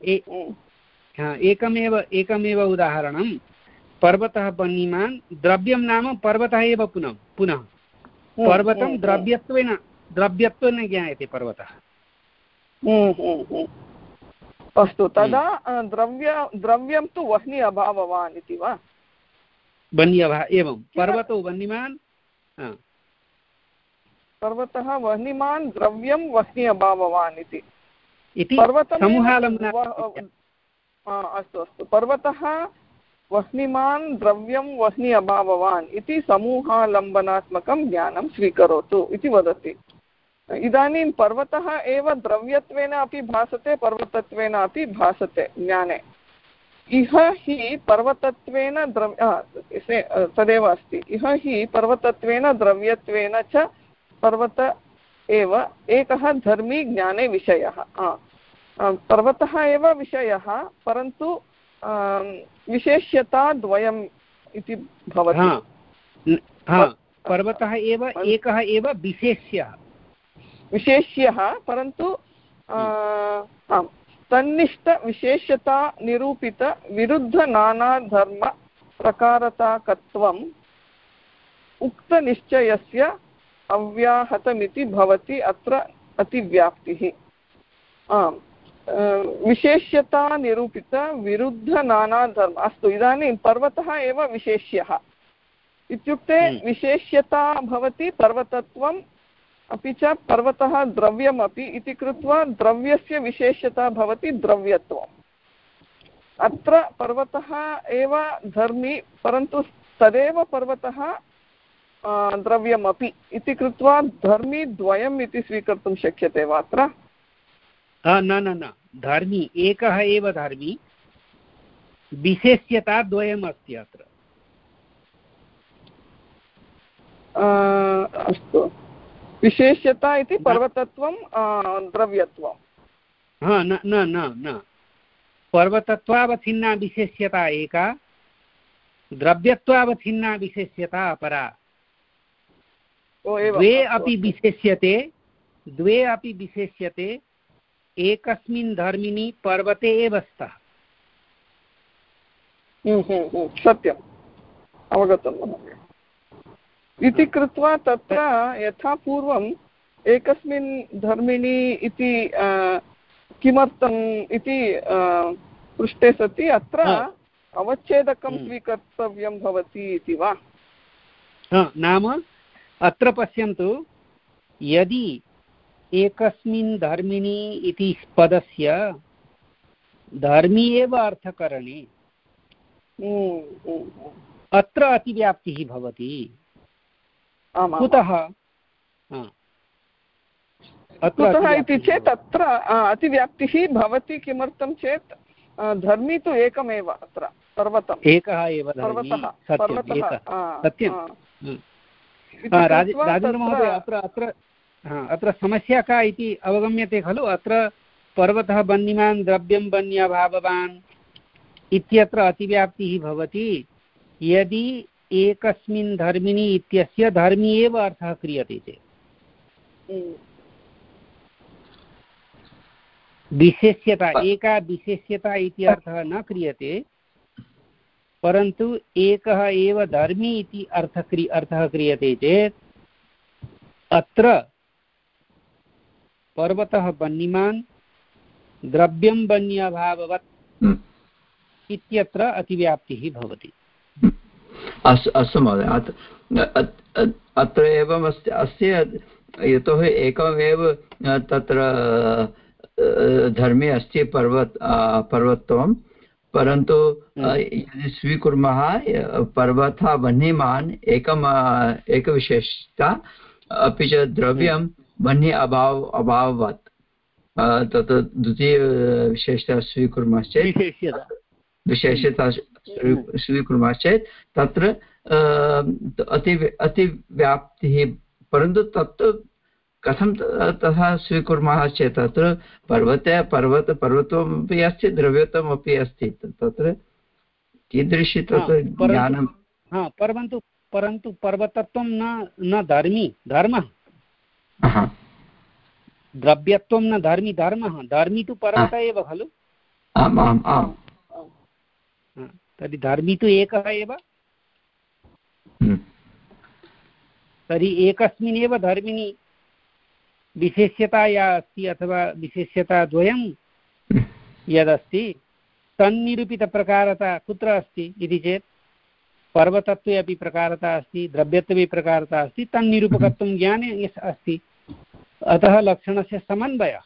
एकमेव एकमेव उदाहरणं। पर्वतः वह्निमान् द्रव्यं नाम पर्वतः एव पुनः पुनः पर्वतं द्रव्यत्वेन द्रव्यत्वेन ज्ञायते पर्वतः। अस्तु। तदा द्रव्य द्रव्यं तु वह्नि अभाववान् इति वा? वह्नि अभाव। एवं पर्वतो वह्निमान् पर्वतः वह्निमान् द्रव्यं वह्नि अभाववान् इति पर्वतं। अस्तु अस्तु। पर्वतः वह्निमान् द्रव्यं वह्नि अभाववान् इति समूहालम्बनात्मकं ज्ञानं स्वीकरोतु इति वदति। इदानीं पर्वतः एव द्रव्यत्वेन अपि भासते पर्वतत्वेन अपि भासते ज्ञाने। इह हि पर्वतत्वेन द्रव्य तदेव अस्ति इह हि पर्वतत्वेन द्रव्यत्वेन च पर्वत एव एकः धर्मी ज्ञाने विषयः पर्वतः एव विषयः परन्तु विशेष्यता द्वयम् इति भवति पर्वतः एव एकः एव विशेष्यः विशेष्यः परन्तु आम् तन्निष्ठ विशेषता निरूपित विरुद्ध नाना धर्म प्रकारताकत्वम् उक्तनिश्चयस्य अव्याहतमिति भवति अत्र अतिव्याप्तिः आम् विशेष्यता निरूपित विरुद्ध नाना धर्म अस्तु इदानीं पर्वतः एव विशेष्यः इत्युक्ते विशेष्यता भवति पर्वतत्वम् अपि च पर्वतः द्रव्यमपि इति कृत्वा द्रव्यस्य विशेष्यता भवति द्रव्यत्वम् अत्र पर्वतः एव धर्मी परन्तु तदेव पर्वतः द्रव्यमपि इति कृत्वा धर्मी द्वयम् इति स्वीकर्तुं शक्यते वा अत्र न न न धर्मी एकः एव धर्मी विशेष्यता द्वयम् अस्ति अत्र अस्तु विशेष्यता इति पर्वतत्वं द्रव्यत्वं हा न न न न पर्वतत्वावच्छिन्ना विशेष्यता एका द्रव्यत्वावच्छिन्ना विशेष्यता अपरा द्वे अपि विशेष्यते द्वे अपि विशेष्यते एकस्मिन् धर्मिणि पर्वते एव स्तः सत्यम् अवगतं महोदय इति कृत्वा तत्र यथा पूर्वम् एकस्मिन् धर्मिणि इति किमर्थम् इति पृष्टे सति अत्र अवच्छेदकं स्वीकर्तव्यं भवति इति वा नाम अत्र पश्यन्तु यदि एकस्मिन् धर्मिणि इति पदस्य धर्मी एव अर्थकरणे अत्र अतिव्याप्तिः भवति कुतः कुतः इति चेत् अत्र अतिव्याप्तिः भवति किमर्थं चेत् धर्मी तु एकमेव अत्र पर्वतम् एकः एव पर्वतः सत्यं राजेन्द्रमहोदय अत्र अत्र अत्र समस्या का इति अवगम्यते खलु अत्र पर्वतः वह्निमान् द्रव्यं वह्न्यभाववान् इत्यत्र अतिव्याप्तिः भवति यदि एकस्मिन् धर्मिणि इत्यस्य धर्मी एव अर्थः क्रियते चेत् विशेष्यता एका विशेष्यता इति अर्थः न क्रियते परन्तु एकः एव धर्मी इति अर्थ क्रि अर्थः क्रियते चेत् अत्र पर्वतः वह्निमान् द्रव्यं वह्न्यभाववत् इत्यत्र अतिव्याप्तिः भवति अस्तु अस्तु महोदय अत्र एवम् अस्ति अस्ति यतोहि एकमेव तत्र धर्मे अस्ति पर्वत पर्वतत्वं परन्तु यदि स्वीकुर्मः पर्वतः वह्निमान् एकम् एकविशेषता अपि च द्रव्यं वह्नि अभाव अभाववत् तत् द्वितीयविशेषता स्वीकुर्मश्चेत् विशेषता स्वीकुर्मः चेत् तत्र अति अतिव्याप्तिः परन्तु तत्तु कथं तथा स्वीकुर्मः चेत् तत्र पर्वते पर्वत पर्वतमपि अस्ति द्रव्यत्वमपि अस्ति तत्र कीदृशी तत्र ज्ञानं परन्तु परन्तु पर्वतत्वं न न धर्मी धर्मः द्रव्यत्वं न धर्मी धर्मः धर्मी तु पर्वतः एव खलु आम् आम् आम् तर्हि धर्मी तु एकः एव तर्हि एकस्मिन् एव धर्मिणि विशेष्यता या अस्ति अथवा विशेष्यता द्वयं यदस्ति तन्निरूपितप्रकारता कुत्र अस्ति इति चेत् पर्वतत्वे अपि प्रकारता अस्ति द्रव्यत्वे प्रकारता अस्ति तन्निरूपकत्वं ज्ञाने अस्ति अतः लक्षणस्य समन्वयः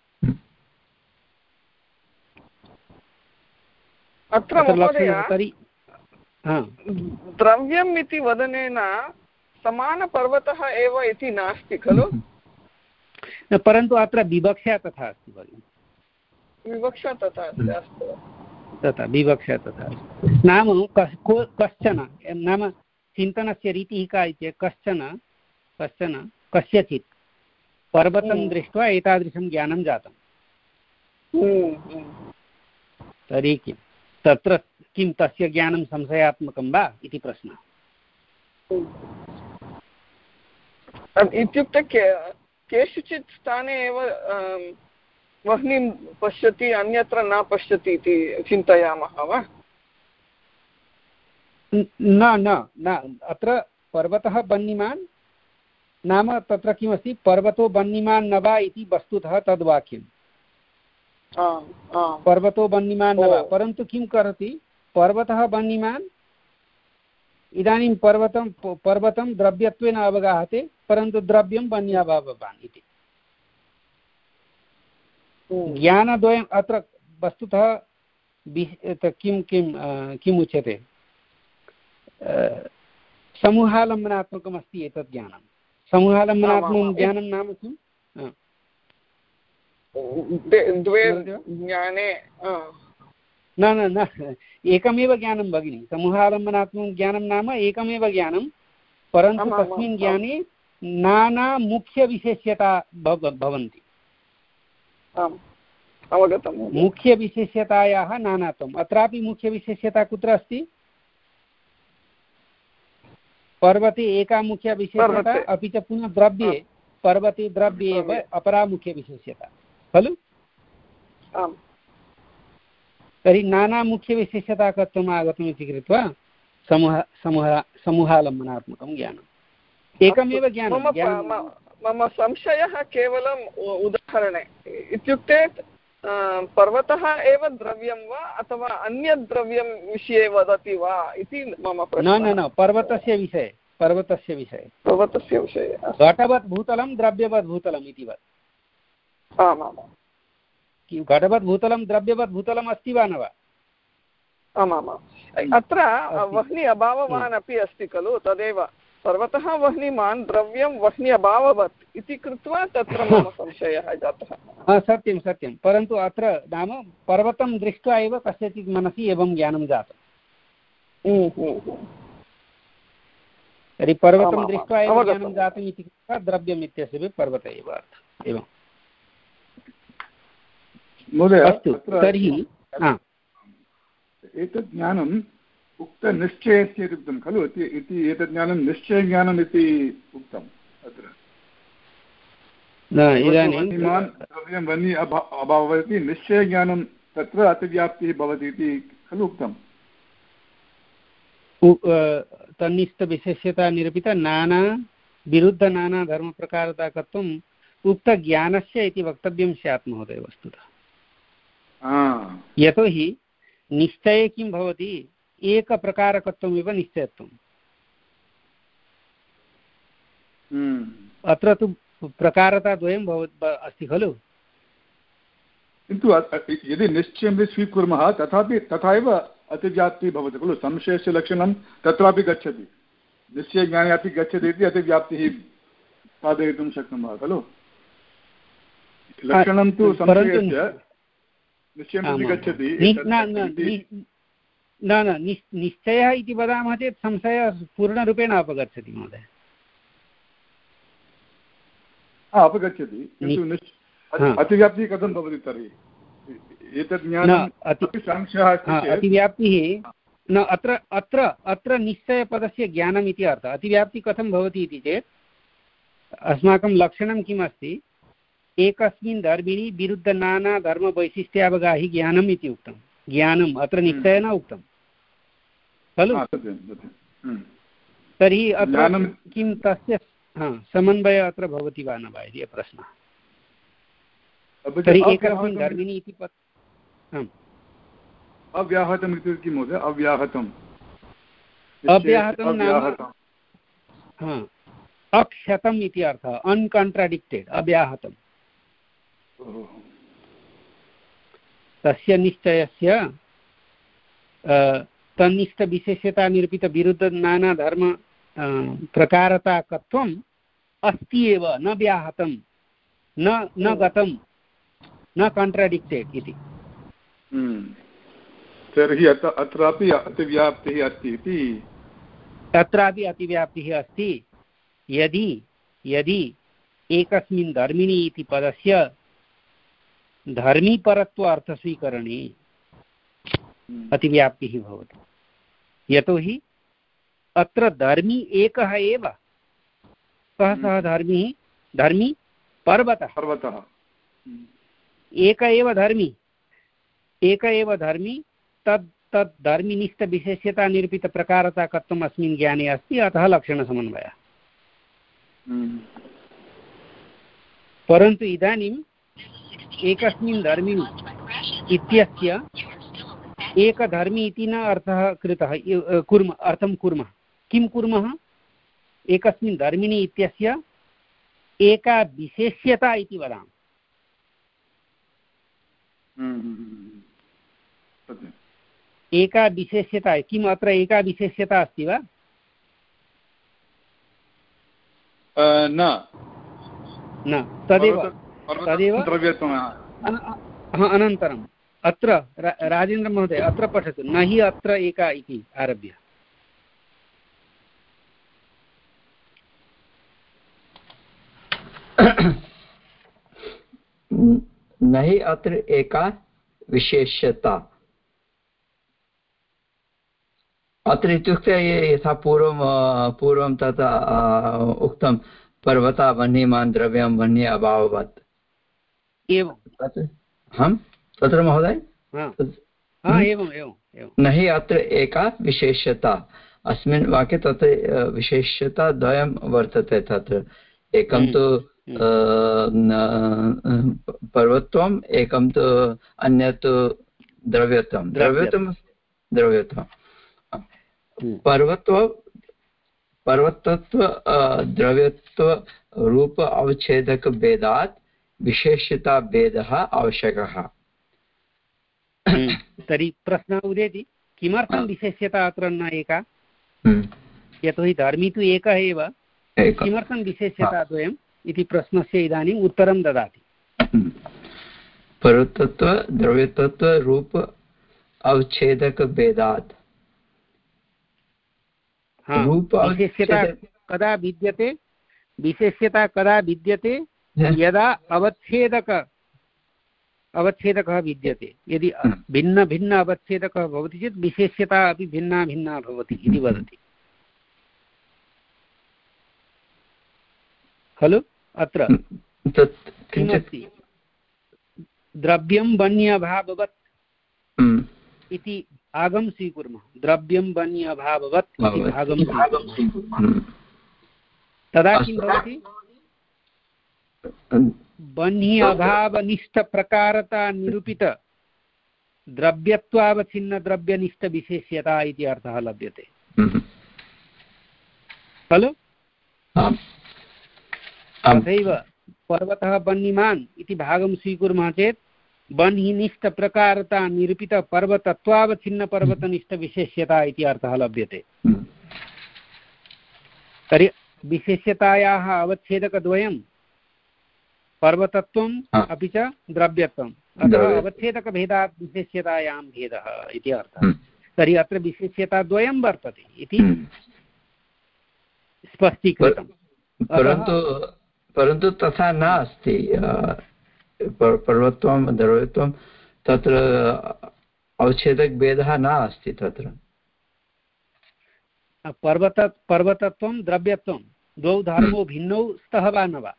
अत्र महोदय द्रव्यम् इति वदनेन समानपर्वतः एव इति नास्ति खलु परन्तु अत्र विवक्षा तथा अस्ति भगिनि विवक्षा तथा अस्ति अस्तु तथा विवक्षा तथा नाम कश्चन नाम चिन्तनस्य रीतिः का इति कश्चन कश्चन कस्यचित् पर्वतं दृष्ट्वा एतादृशं ज्ञानं जातं तर्हि किं तत्र किं तस्य ज्ञानं संशयात्मकं वा इति प्रश्नः इत्युक्ते केषुचित् स्थाने एव वह्निं पश्यति अन्यत्र न पश्यति इति चिन्तयामः वा न न न अत्र पर्वतः वह्निमान् नाम तत्र किमस्ति पर्वतो वह्निमान् न वा इति वस्तुतः तद्वाक्यं पर्वतो वह्निमान् न वा परन्तु किं करोति पर्वतः वह्निमान् इदानीं पर्वतं पर्वतं द्रव्यत्वेन अवगाहते परन्तु द्रव्यं वह्न्याभाववान् इति ज्ञानद्वयम् अत्र वस्तुतः किं किं किम् उच्यते समूहालम्बनात्मकम् अस्ति एतत् ज्ञानं समूहालम्बनात्मकं ज्ञानं नाम किं द्वे ज्ञाने न न न एकमेव ज्ञानं भगिनी समूहालम्बनात्मकं ज्ञानं नाम एकमेव ज्ञानं परन्तु तस्मिन् ज्ञाने नाना मुख्यविशेष्यता भवन्ति मुख्यविशेष्यतायाः नानात्वम् अत्रापि मुख्यविशेष्यता कुत्र अस्ति पर्वते एका मुख्यविशेष्यता अपि च पुनः द्रव्ये पर्वते द्रव्ये एव अपरा मुख्यविशेष्यता खलु तर्हि नाना मुख्यविशेष्यता कथम् आगतम् इति कृत्वा समूह समूह समूहालम्बनात्मकं ज्ञानम् एकमेव ज्ञानं मम संशयः केवलम् उदाहरणे इत्युक्ते पर्वतः एव द्रव्यं वा अथवा अन्यत् द्रव्यं विषये वदति वा इति मम प्रश्नः न न पर्वतस्य विषये पर्वतस्य विषये पर्वतस्य विषये घटवत् भूतलं द्रव्यवत् भूतलम् इति वत् आमामां घटवत् भूतलं द्रव्यवत् भूतलम् अस्ति वा न वा आमामाम् अत्र वह्नि अभाववान् अपि अस्ति खलु तदेव पर्वतः वह्निमान् द्रव्यं वह्नि अभाववत् इति कृत्वा तत्र मम संशयः जातः सत्यं सत्यं परन्तु अत्र नाम पर्वतं दृष्ट्वा एव कस्यचित् मनसि एवं ज्ञानं जातं तर्हि पर्वतं दृष्ट्वा एव ज्ञानं जातम् इति कृत्वा द्रव्यम् इत्यस्य पर्वत एव अर्थः एवं अस्तु तर्हि एतत् ज्ञानम् उक्तनिश्चयस्य इति उक्तं खलु इति एतत् ज्ञानं निश्चयज्ञानम् इति उक्तम् अत्र द्रव्यं वह्नि अभावत् इति निश्चयज्ञानं तत्र अतिव्याप्तिः भवति इति खलु उक्तम् तन्निष्ठविशेष्यता निरूपिता नाना विरुद्धनाना धर्मप्रकारताकत्वम् उक्तज्ञानस्य इति वक्तव्यं स्यात् महोदय वस्तुतः यतोहि निश्चये किं भवति एकप्रकारकत्वमेव निश्चयत्वम् अत्र तु प्रकारताद्वयं भवत् अस्ति खलु किन्तु यदि निश्चयं स्वीकुर्मः तथापि तथा एव अतिव्याप्तिः भवति खलु संशयस्य लक्षणं तत्रापि गच्छति निश्चयज्ञाने अपि गच्छति इति अतिव्याप्तिः साधयितुं शक्नुमः खलु लक्षणं तु संशयस्य निश्चयं गच्छति न न निश्चयः इति वदामः चेत् संशयः पूर्णरूपेण अपगच्छति महोदय अपगच्छति किन्तु अतिव्याप्तिः कथं भवति तर्हि एतत् ज्ञानम् संशयः अतिव्याप्तिः न अत्र अत्र अत्र निश्चयपदस्य ज्ञानम् इति अर्थः अतिव्याप्तिः कथं भवति इति चेत् अस्माकं लक्षणं किम् अस्ति एकस्मिन् धर्मिणि विरुद्धनाना धर्मवैशिष्ट्यावगाहि ज्ञानम् इति उक्तं ज्ञानम् अत्र निश्चयेन उक्तं खलु तर्हि अत्र किं तस्य समन्वयः अत्र भवति वा न वा इति प्रश्नः तर्हि एकस्मिन् धर्मिणि इति अव्याहतम् इति किं महोदय अव्याहतम् अव्याहतं नाम अक्षतम् इति अर्थः अनकन्ट्राडिक्टेड् अव्याहतम् तस्य निश्चयस्य तन्निष्ठविशेष्यता निरूपितविरुद्धनानाधर्म प्रकारताकत्वम् अस्ति एव न व्याहतं न न गतं न काण्ट्राडिक्टेड् इति तर्हि अत्रापि अतिव्याप्तिः अस्ति इति तत्रापि अतिव्याप्तिः अस्ति यदि यदि एकस्मिन् धर्मिणि इति पदस्य धर्मीपरत्व अर्थस्वीकरणे अतिव्याप्तिः भवति। यतोहि अत्र धर्मी एकः एव। कः सः धर्मी? धर्मी पर्वतः। पर्वतः एक एव धर्मी एक एव धर्मी तद् तद् धर्मिनिष्ठविशेष्यता निरूपितप्रकारता कथम् अस्मिन् ज्ञाने अस्ति, अतः लक्षणसमन्वयः। परन्तु इदानीम् एकस्मिन् धर्मिणि इत्यस्य एकधर्मी इति न अर्थः कृतः कुर्मः अर्थं कुर्मः। किं कुर्मः? एकस्मिन् धर्मिणि इत्यस्य एका विशेष्यता इति वदामः। एका विशेष्यता। किम् अत्र एका विशेष्यता अस्ति वा? न न तदेव तदेव अनन्तरम् अत्र राजेन्द्रमहोदय अत्र पठतु। न हि अत्र एका इति आरभ्य। न हि अत्र एका विशेष्यता। अत्र इत्युक्ते यथा पूर्वं पूर्वं तथा उक्तं पर्वता वह्निमान् द्रव्यं वह्नि अभाववत् एवं। हं तत्र महोदय एवम् एवं न हि अत्र एका विशेष्यता। अस्मिन् वाक्ये तत्र विशेष्यता द्वयं वर्तते। तत्र एकं तु पर्वत्वम्, एकं तु अन्यत् द्रव्यत्वं द्रव्यत्वं द्रव्यत्वं पर्वत्व पर्वतत्व द्रव्यत्व रूप अवच्छेदक भेदात् विशेष्यता भेदः आवश्यकः। तर्हि प्रश्नः उदेति किमर्थं विशेष्यता अत्र न एका? यतोहि धर्मी तु एकः एव, किमर्थं विशेष्यता द्वयम् इति प्रश्नस्य इदानीम् उत्तरं ददाति। पर्वतत्व द्रव्यतत्व रूप अवच्छेदक भेदात्। विशेष्यता कदा विद्यते? विशेष्यता कदा विद्यते? यदा अवच्छेदक अवच्छेदकः विद्यते। यदि भिन्न भिन्न अवच्छेदकः भवति चेत् विशेष्यता अपि भिन्ना भिन्ना भवति इति वदति खलु। अत्र किमस्ति? द्रव्यं वन्यभाववत् इति भागं स्वीकुर्मः। द्रव्यं वन्यभाववत् इति भागं स्वीकुर्मः। तदा किं भवति? वह्नि अभावनिष्ठप्रकारता निरूपित द्रव्यत्वावच्छिन्न द्रव्यनिष्ठविशेष्यता इति अर्थः लभ्यते खलु। तथैव पर्वतः वह्निमान् इति भागं स्वीकुर्मः चेत् वह्निनिष्ठप्रकारता निरूपित पर्वतत्वावच्छिन्न पर्वतनिष्ठविशेष्यता इति अर्थः लभ्यते। तर्हि विशेष्यतायाः अवच्छेदकद्वयं पर्वतत्वम् अपि च द्रव्यत्वम्। अतः अवच्छेदकभेदात् विशेष्यतायां भेदः इति अर्थः। तर्हि अत्र विशेष्यताद्वयं वर्तते इति स्पष्टीकृतं। परन्तु परन्तु तथा नास्ति। पर्वत्वं द्रव्यत्वं तत्र अवच्छेदकभेदः नास्ति। तत्र पर्वत पर्वतत्वं द्रव्यत्वं द्वौ धर्मौ भिन्नौ स्तः वा न वा?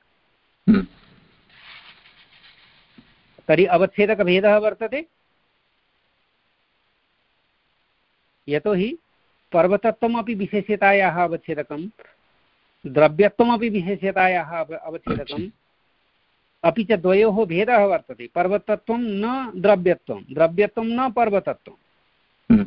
तर्हि अवच्छेदकभेदः वर्तते। यतोहि पर्वतत्वमपि विशेष्यतायाः अवच्छेदकं, द्रव्यत्वमपि विशेष्यतायाः अवच्छेदकम्, अपि च द्वयोः भेदः वर्तते। पर्वतत्वं न द्रव्यत्वं, द्रव्यत्वं न पर्वतत्वं।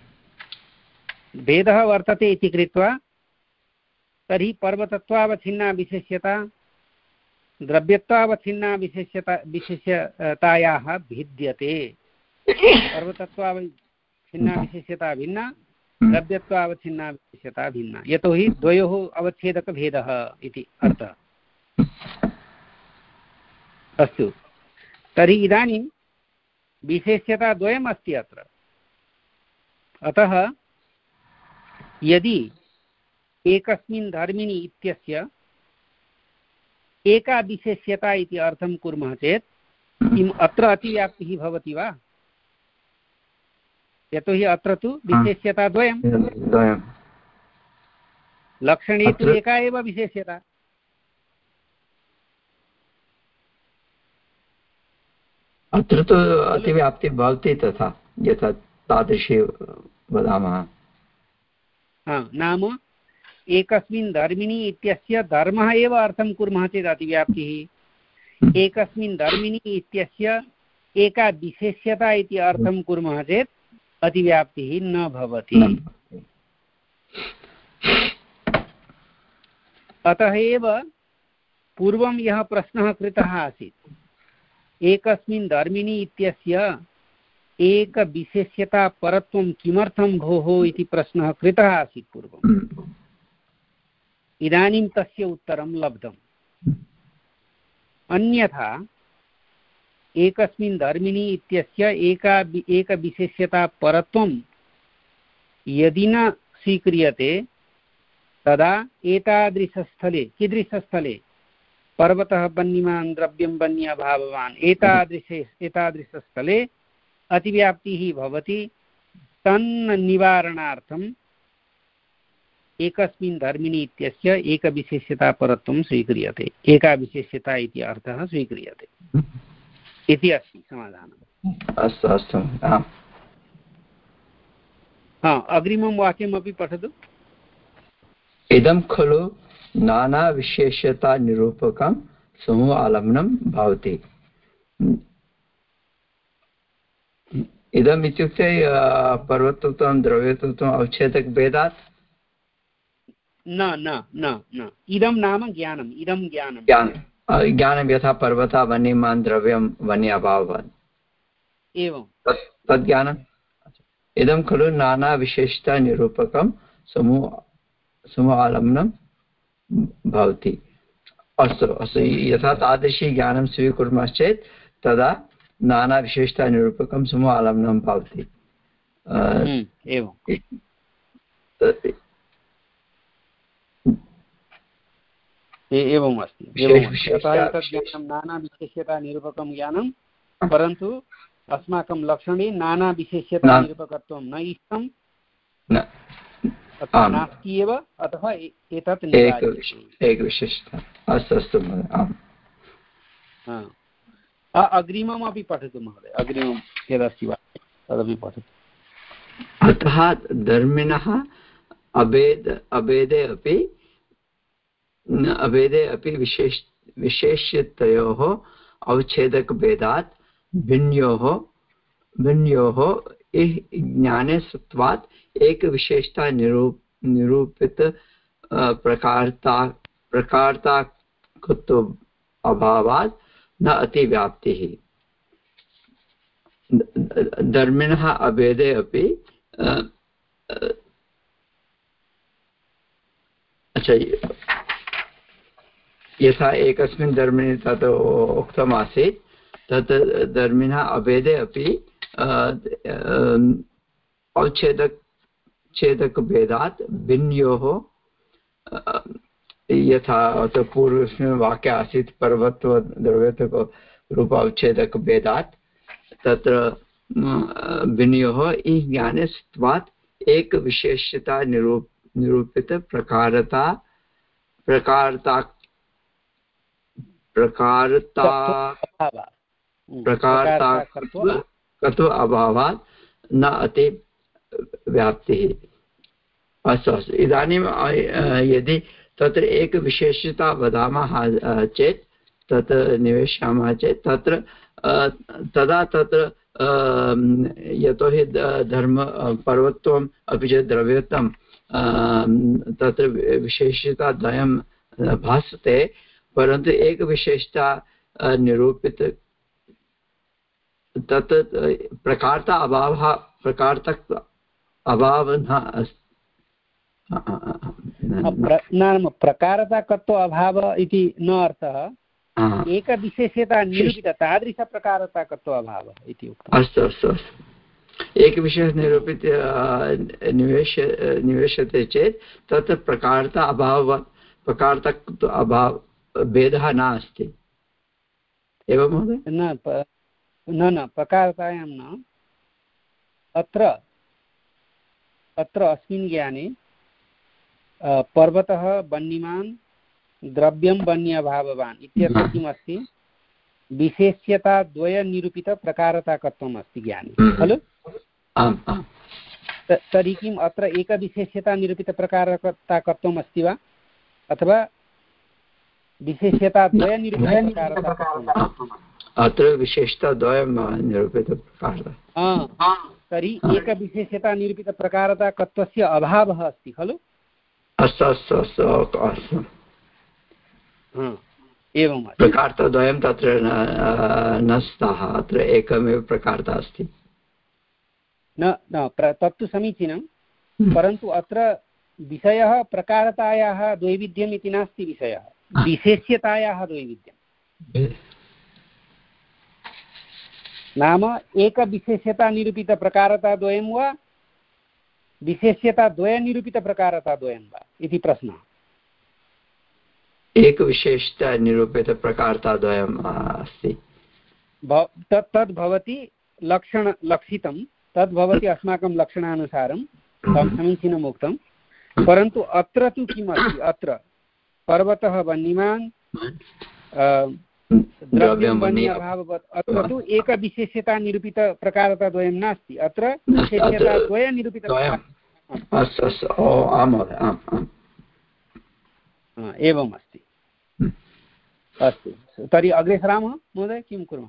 भेदः वर्तते इति कृत्वा तर्हि पर्वतत्वावच्छिन्ना विशेष्यता द्रव्यत्वावच्छिन्ना विशेष्यता विशेष्यतायाः भिद्यते। पर्वतत्वावच्छिन्ना विशेष्यता भिन्ना, द्रव्यत्वावच्छिन्ना विशेष्यता भिन्ना। यतोहि द्वयोः अवच्छेदकभेदः इति अर्थः। अस्तु, तर्हि इदानीं विशेष्यता द्वयम् अस्ति अत्र। अतः यदि एकस्मिन् धर्मिणि इत्यस्य एका विशेष्यता इति अर्थं कुर्मः चेत् किम् अत्र अतिव्याप्तिः भवति वा? यतोहि अत्र तु विशेष्यता द्वयं, लक्षणे तु एका एव विशेष्यता। अत्र तु अतिव्याप्तिः भवति तथा यथा तादृशी वदामः। नाम एकस्मिन् धर्मिणि इत्यस्य धर्मः एव अर्थं कुर्मः चेत् अतिव्याप्तिः, एकस्मिन् धर्मिणि इत्यस्य एका विशेष्यता इति अर्थं कुर्मः चेत् अतिव्याप्तिः न भवति। अतः एव पूर्वं यः प्रश्नः कृतः आसीत्, एकस्मिन् धर्मिणि इत्यस्य एकविशेष्यता परत्वं किमर्थं भोः इति प्रश्नः कृतः आसीत् पूर्वम्। इदानीं तस्य उत्तरं लब्धम्। अन्यथा एकस्मिन् धर्मिणि इत्यस्य एका एकविशेष्यता परत्वं यदि न स्वीक्रियते तदा एतादृशस्थले, कीदृशस्थले, पर्वतः वह्निमान् द्रव्यं वह्नि अभाववान्, एतादृशे एतादृशस्थले अतिव्याप्तिः भवति। तन्न निवारणार्थम् एकस्मिन् धर्मिणि इत्यस्य एकविशेष्यता परत्वं स्वीक्रियते, एका विशेष्यता इति अर्थः स्वीक्रियते इति अस्ति समाधानम्। अस्तु अस्तु। हा, अग्रिमं वाक्यमपि पठतु। इदं खलु नानाविशेष्यतानिरूपकं समूह आलम्बनं भवति। इदम् इत्युक्ते पर्वतत्वं द्रव्यतत्वम् अवच्छेदकभेदात् न न न न इदं नाम ज्ञानम्, इदं ज्ञानं ज्ञानं ज्ञानं यथा पर्वतः वह्निमान् द्रव्यं वह्नि अभाववान्, एवं तद् ज्ञानम्। इदं खलु नानाविशेषतानिरूपकं समूह समूह आलम्बनं भवति। अस्तु अस्तु, यथा तादृशी ज्ञानं स्वीकुर्मश्चेत् तदा नानाविशेषतानिरूपकं समूह आलम्बनं भवति। एवं एवम् अस्ति। नानाविशेष्यतानिरूपकं ज्ञानं, परन्तु अस्माकं लक्षणे नानाविशेष्यतानिरूपकत्वं न इष्टं, नास्ति एव, अतः एतत् एकविशेषता। अस्तु अस्तु महोदय। अग्रिममपि पठतु महोदय, अग्रिमं यदस्ति वा तदपि पठतु। अतः धर्मिणः अभेद अभेदे अपि अभेदे अपि विशेष विशेष्यतयोः अवच्छेदकभेदात् भिन्नयोः भिन्नयोः ज्ञाने सत्वात् एकविशेषता निरूप निरूपित प्रकारता प्रकारताकत्व अभावात् न अतिव्याप्तिः। धर्मिणः अभेदे अपि अच्छा, यथा एकस्मिन् धर्मिणि तत् उक्तमासीत्, तत् धर्मिणः अभेदे अपि अवच्छेदक छेदकभेदात् भिन्नयोः, यथा पूर्वस्मिन् वाक्ये आसीत् पर्वतो द्रव्यरूप अवच्छेदकभेदात्, तत्र भिन्नयोः इ ज्ञाने सत्वात् एकविशेष्यता निरूप निरूपित प्रकारता प्रकारता प्रकारता प्रकारताकत्व अभावात् न अति व्याप्तिः। अस्तु अस्तु, इदानीं यदि तत्र एकविशेषता वदामः चेत्, तत् निवेशयामः चेत्, तत्र तदा तत्र यतोहि धर्म पर्वत्वम् अपि च द्रव्यत्वं तत्र विशेषताद्वयं भासते, परन्तु एकविशेषता निरूपित तत् प्रकारता अभावः प्रकारतक अभावः न अस्ति। नाम प्रकारताकत्व अभावः इति न अर्थः, एकविशेष्यता निरूपित तादृशप्रकारताकत्व अभावः इति उक्तम्। अस्तु अस्तु अस्तु, एकविशेष निरूपित निवेश निवेश्यते चेत् तत् प्रकारता अभाव प्रकारता अभाव भेदः नास्ति एवं महोदय? न न न प्रकारतायां न, अत्र अत्र अस्मिन् ज्ञाने पर्वतः वह्निमान् द्रव्यं वह्न्यभाववान् इत्यत्र किम् अस्ति? विशेष्यताद्वयनिरूपितप्रकारताकत्वम् अस्ति ज्ञाने खलु? तर्हि किम् अत्र एकविशेष्यतानिरूपितप्रकारताकत्वम् अस्ति वा अथवा विशेष्यताद्वयनिरूपितप्रकारताकत्वम्? अत्र विशेषताद्वयं निरूपितप्रकारता। तर्हि एकविशेष्यतानिरूपितप्रकारताकत्वस्य अभावः अस्ति खलु? अस्तु अस्तु अस्तु अस्तु एवं प्रकारताद्वयं तत्र न स्तः, अत्र एकमेव प्रकारता अस्ति। न न तत्तु समीचीनं, परन्तु अत्र विषयः प्रकारतायाः द्वैविध्यम् इति नास्ति, विषयः विशेष्यतायाः द्वैविध्यम्। नाम एकविशेष्यतानिरूपितप्रकारताद्वयं वा विशेष्यताद्वयनिरूपितप्रकारताद्वयं वा इति प्रश्नः। एकविशेषतानिरूपितप्रकारताद्वयम् अस्ति। तत् तद् भवति लक्षण लक्षितं, तद् भवति अस्माकं लक्षणानुसारं समीचीनम् उक्तं, परन्तु अत्र तु किम् अस्ति? अत्र पर्वतः वह्निमान् द्रव्यं वह्न्यभाववत्, अत्र तु एकविशेष्यतानिरूपितप्रकारताद्वयं नास्ति, अत्र विशेष्यताद्वयनिरूपित। एवम् अस्ति। अस्तु, तर्हि अग्रे सरामः महोदय, किं कुर्मः?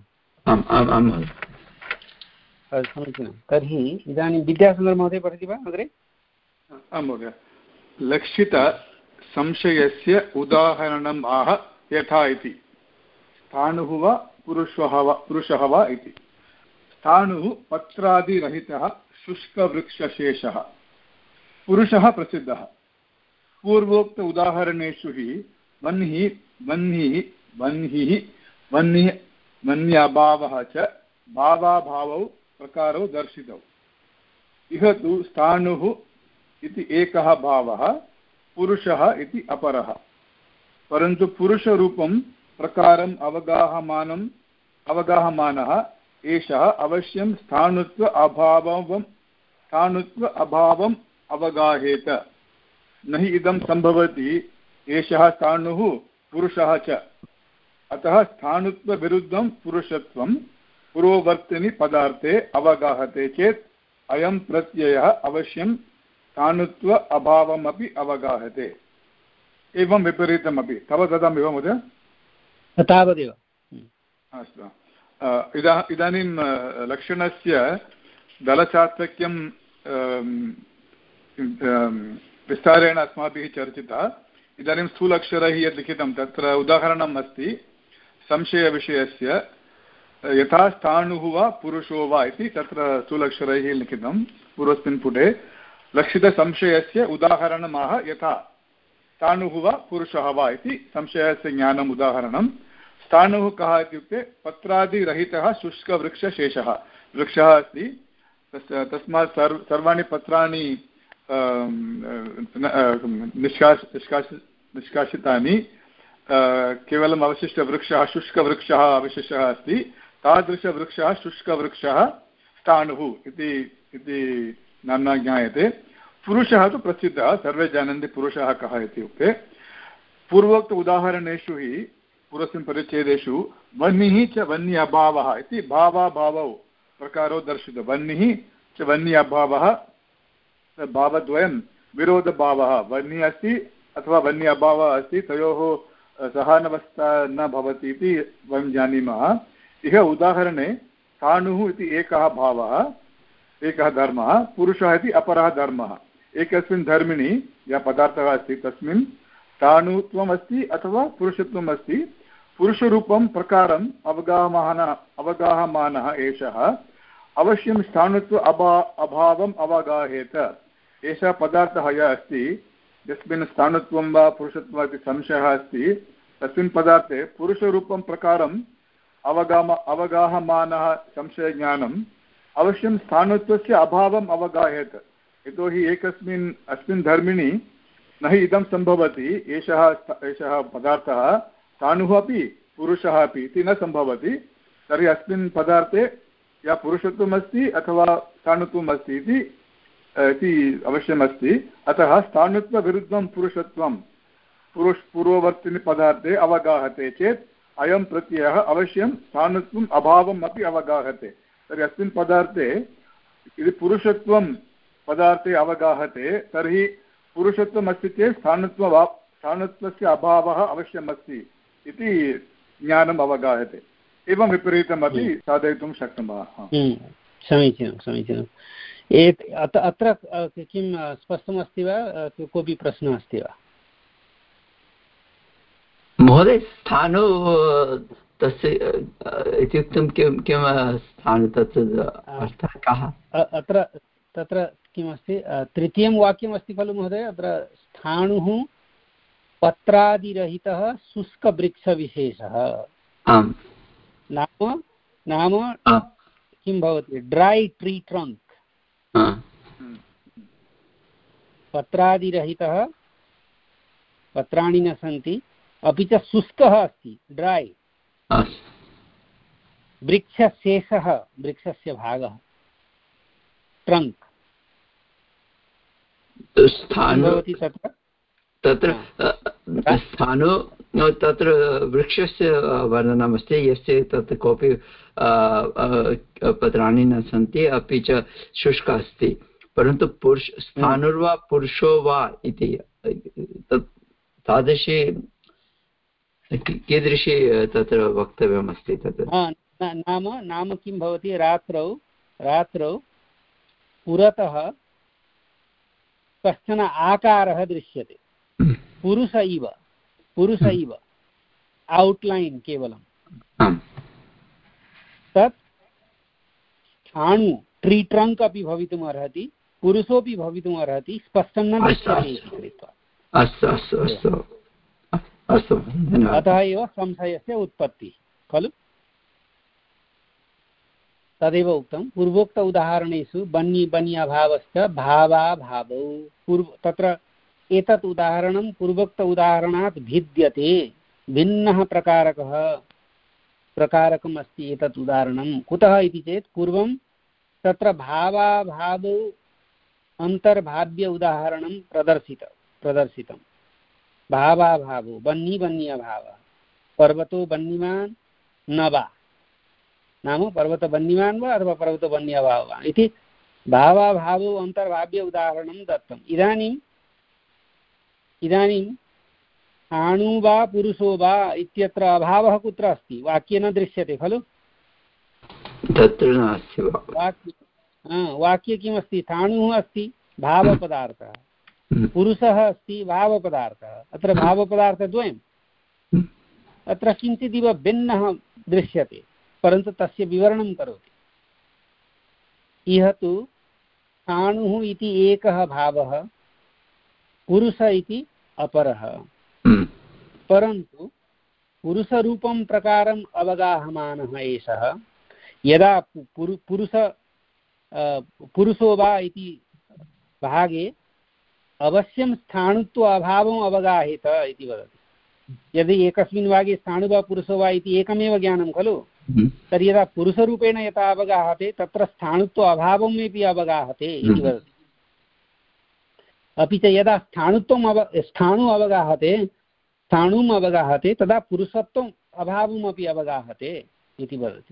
समीचीनं। तर्हि इदानीं विद्यासुन्दरमहोदय पठति वा अग्रे? आं महोदय। लक्षितसंशयस्य उदाहरणम् आह यथा इति। स्थाणुः वा पुरुषः वा पुरुषः वा इति। स्थाणुः पत्रादिरहितः शुष्कवृक्षशेषः, पुरुषः प्रसिद्धः। पूर्वोक्त उदाहरणेषु हि वह्निः वह्निः वह्निः वह्निः वह्न्यभावः च भावाभावौ प्रकारौ दर्शितौ। इह तु स्थाणुः इति एकः भावः, पुरुषः इति अपरः, परन्तु पुरुषरूपं प्रकारम् अवगाहमानम् अवगाहमानः एषः अवश्यं स्थाणुत्व अभावं स्थाणुत्व अभावम् अवगाहेत। न हि इदं सम्भवति एषः स्थाणुः पुरुषः च। अतः स्थाणुत्वविरुद्धं पुरुषत्वं पूर्ववर्तिनि पदार्थे अवगाहते चेत् अयं प्रत्ययः अवश्यं स्थाणुत्व अभावमपि अवगाहते। एवं विपरीतमपि। तव ददामि वा महोदय? तावदेव। अस्तु, इदा इदानीं लक्षणस्य दलचार्थक्यं विस्तारेण अस्माभिः चर्चिता। इदानीं स्थूलक्षरैः यद् लिखितं तत्र उदाहरणम् अस्ति संशयविषयस्य। यथा स्थाणुः वा पुरुषो वा इति तत्र स्थूलक्षरैः लिखितं पूर्वस्मिन् पुटे। लक्षितसंशयस्य उदाहरणमाह यथा स्थाणुः वा पुरुषः वा इति संशयस्य ज्ञानम् उदाहरणं। स्थाणुः कः इत्युक्ते पत्रादिरहितः शुष्कवृक्षशेषः। वृक्षः अस्ति, तस्मात् सर्व सर्वाणि पत्राणि निष्काश निष्काश निष्कासितानि, केवलम् अवशिष्टवृक्षः शुष्कवृक्षः अवशिष्टः अस्ति। तादृशवृक्षः शुष्कवृक्षः स्थाणुः इति इति नाम्ना ज्ञायते। पुरुषः तु प्रसिद्धः, सर्वे जानन्ति पुरुषः कः इत्युक्ते। पूर्वोक्त उदाहरणेषु हि पूर्वस्मिन् परिच्छेदेषु वह्निः च वह्नि अभावः इति भावाभावौ प्रकारौ दर्शितौ। वह्निः च वह्नि अभावः, भावद्वयं विरोधभावः। वह्निः अस्ति अथवा वह्नि अभावः अस्ति, तयोः सहानवस्था न भवति इति वयं जानीमः। इह उदाहरणे स्थाणुः इति एकः भावः, एकः धर्मः, पुरुषः इति अपरः धर्मः। एकस्मिन् धर्मिणि यः पदार्थः अस्ति तस्मिन् स्थाणुत्वम् अस्ति अथवा पुरुषत्वम् अस्ति। पुरुषरूपं प्रकारम् अवगाहमान अवगाहमानः एषः अवश्यं स्थाणुत्व अभा अभावम् अवगाहेत। एषः पदार्थः यः अस्ति, यस्मिन् स्थाणुत्वं वा पुरुषत्वम् इति संशयः अस्ति, तस्मिन् पदार्थे पुरुषरूपं प्रकारम् अवगाम अवगाहमानः संशयज्ञानम् अवश्यं स्थाणुत्वस्य अभावम् अवगाह्येत। यतोहि एकस्मिन् अस्मिन् धर्मिणि न हि इदं सम्भवति, एषः एषः पदार्थः स्थाणुः अपि पुरुषः अपि इति न सम्भवति, तर्हि अस्मिन् पदार्थे या पुरुषत्वम् अस्ति अथवा स्थाणुत्वम् अस्ति इति इति अवश्यमस्ति। अतः स्थाणुत्वविरुद्धं पुरुषत्वं पुरुष पूर्ववर्तिनि पदार्थे अवगाहते चेत् अयं प्रत्ययः अवश्यं स्थाणुत्वम् अभावम् अपि अवगाहते। तर्हि अस्मिन् पदार्थे यदि पुरुषत्वं पदार्थे अवगाहते तर्हि पुरुषत्वम् अस्ति चेत् स्थाणुत्व स्थाणुत्वस्य अभावः अवश्यमस्ति इति ज्ञानम् अवगाहते। एवं विपरीतमपि साधयितुं शक्नुमः। समीचीनं समीचीनम्। एत् अत्र किं स्पष्टमस्ति वा, कोऽपि प्रश्नः अस्ति वा? महोदय, स्थाणु तस्य इत्युक्तं किं किं स्थाणु तत् अर्थः कः? अत्र तत्र किमस्ति, तृतीयं वाक्यमस्ति खलु महोदय, अत्र स्थाणुः पत्रादिरहितः शुष्कवृक्षविशेषः। आम्, नाम नाम किं भवति, ड्रै ट्री ट्रङ्क्, पत्रादिरहितः, पत्राणि न सन्ति, अपि च शुष्कः अस्ति, ड्रै, वृक्षशेषः, वृक्षस्य भागः, ट्रङ्क् भवति तत्र तत्र स्थाणु तत्र वृक्षस्य वर्णनमस्ति यस्य तत् कोऽपि पत्राणि न सन्ति, अपि च शुष्क अस्ति, परन्तु पुरुष स्थाणुर्वा पुरुषो वा इति तादृशी कीदृशी तत्र वक्तव्यमस्ति? तत् नाम नाम किं भवति, रात्रौ रात्रौ पुरतः कश्चन आकारः दृश्यते, पुरुष इव पुरुष इव औट्लैन् केवलं, तत् स्थाणु ट्री ट्रङ्क् अपि भवितुम् अर्हति, पुरुषोऽपि भवितुम् अर्हति, स्पष्टं न दृश्यते इति कृत्वा। अस्तु अस्तु अस्तु अस्तु, अतः एव संशयस्य उत्पत्तिः खलु। तदेव उक्तं पूर्वोक्त उदाहरणेषु बन्नि बन्नि अभावश्च भावाभावौ। पूर्व तत्र एतत् उदाहरणं पूर्वोक्त उदाहरणात् भिद्यते, भिन्नः प्रकारकः प्रकारकम् अस्ति एतत् उदाहरणं। कुतः इति चेत् पूर्वं तत्र भावाभावौ अन्तर्भाव्य उदाहरणं प्रदर्शित प्रदर्शितं भावाभावौ बन्नि बन्नि अभावः, पर्वतो बन्निमान् न वा, नाम पर्वतबन्निमान् वा अथवा पर्वतबन्नि अभावः वा इति भावाभावौ अन्तर्भाव्य उदाहरणं दत्तम्। इदानीम् इदानीं स्थाणु वा पुरुषो वा इत्यत्र अभावः कुत्र अस्ति? वाक्ये न दृश्यते खलु। तत्र नास्ति वाक्ये वाक्ये किमस्ति? स्थाणुः अस्ति भावपदार्थः, पुरुषः अस्ति भावपदार्थः। अत्र भावपदार्थद्वयम्, अत्र किञ्चिदिव भिन्नः दृश्यते, परन्तु तस्य विवरणं करोति। इह तु स्थाणुः इति एकः भावः, पुरुष इति अपरः, परन्तु पुरुषरूपं प्रकारम् अवगाहमानः एषः यदा पुरु पुरुष पुरुषो वा इति भागे अवश्यं स्थाणुत्व अभावम् अवगाहेत इति वदति। यदि एकस्मिन् भागे स्थाणु वा पुरुषो वा इति एकमेव ज्ञानं खलु, तर्हि यदा पुरुषरूपेण यथा अवगाहते तत्र स्थाणुत्व अभावमेपि अवगाहते इति वदति। अपि च यदा स्थाणुत्वम् अव स्थाणु अवगाहते स्थाणुम् अवगाहते तदा पुरुषत्वम् अभावमपि अवगाहते इति वदति।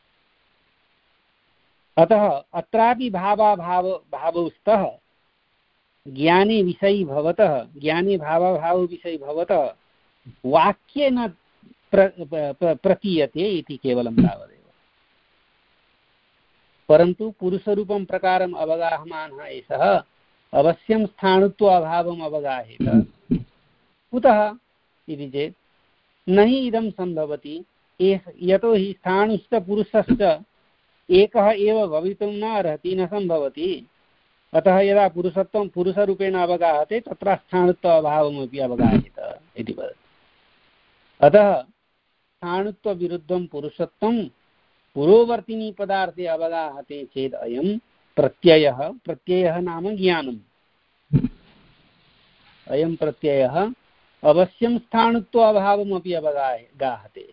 अतः अत्रापि भावाभाव भावौ स्तः ज्ञाने विषयी भवतः ज्ञाने भावाभाव विषयी भवतः वाक्ये न प्र, प्र, प्रतीयते इति केवलं तावदेव। परन्तु पुरुषरूपं प्रकारम् अवगाहमानः एषः अवश्यं स्थाणुत्व अभावम् अवगाहेत। कुतः इति चेत् न हि इदं सम्भवति, यतोहि स्थाणुश्च पुरुषश्च एकः एव भवितुं न अर्हति, न सम्भवति। अतः यदा पुरुषत्वं पुरुषरूपेण अवगाहते तत्र स्थाणुत्व अभावमपि अवगाहेत इति वदति। अतः स्थाणुत्वविरुद्धं पुरुषत्वं पुरोवर्तिनी पदार्थे अवगाहते चेत् अयं प्रत्ययः प्रत्ययः नाम ज्ञानम् अयं प्रत्ययः अवश्यं स्थाणुत्व अभावमपि अवगाहते।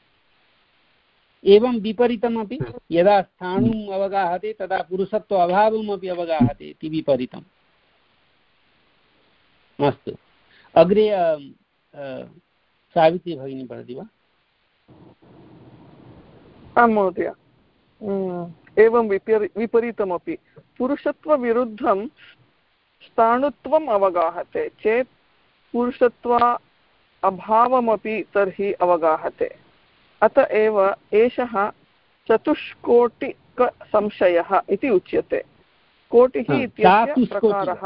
एवं विपरीतमपि यदा स्थाणुम् अवगाहते तदा पुरुषत्व अभावमपि अवगाहते इति विपरीतम्। अस्तु, अग्रे सावित्री भगिनी पठति वा? आं महोदय, एवं विपरी विपरीतमपि पुरुषत्वविरुद्धं स्थाणुत्वम् अवगाहते चेत् पुरुषत्व अभावमपि तर्हि अवगाहते। अत एव एषः चतुष्कोटिकसंशयः इति उच्यते। कोटिः इत्यस्य प्रकारः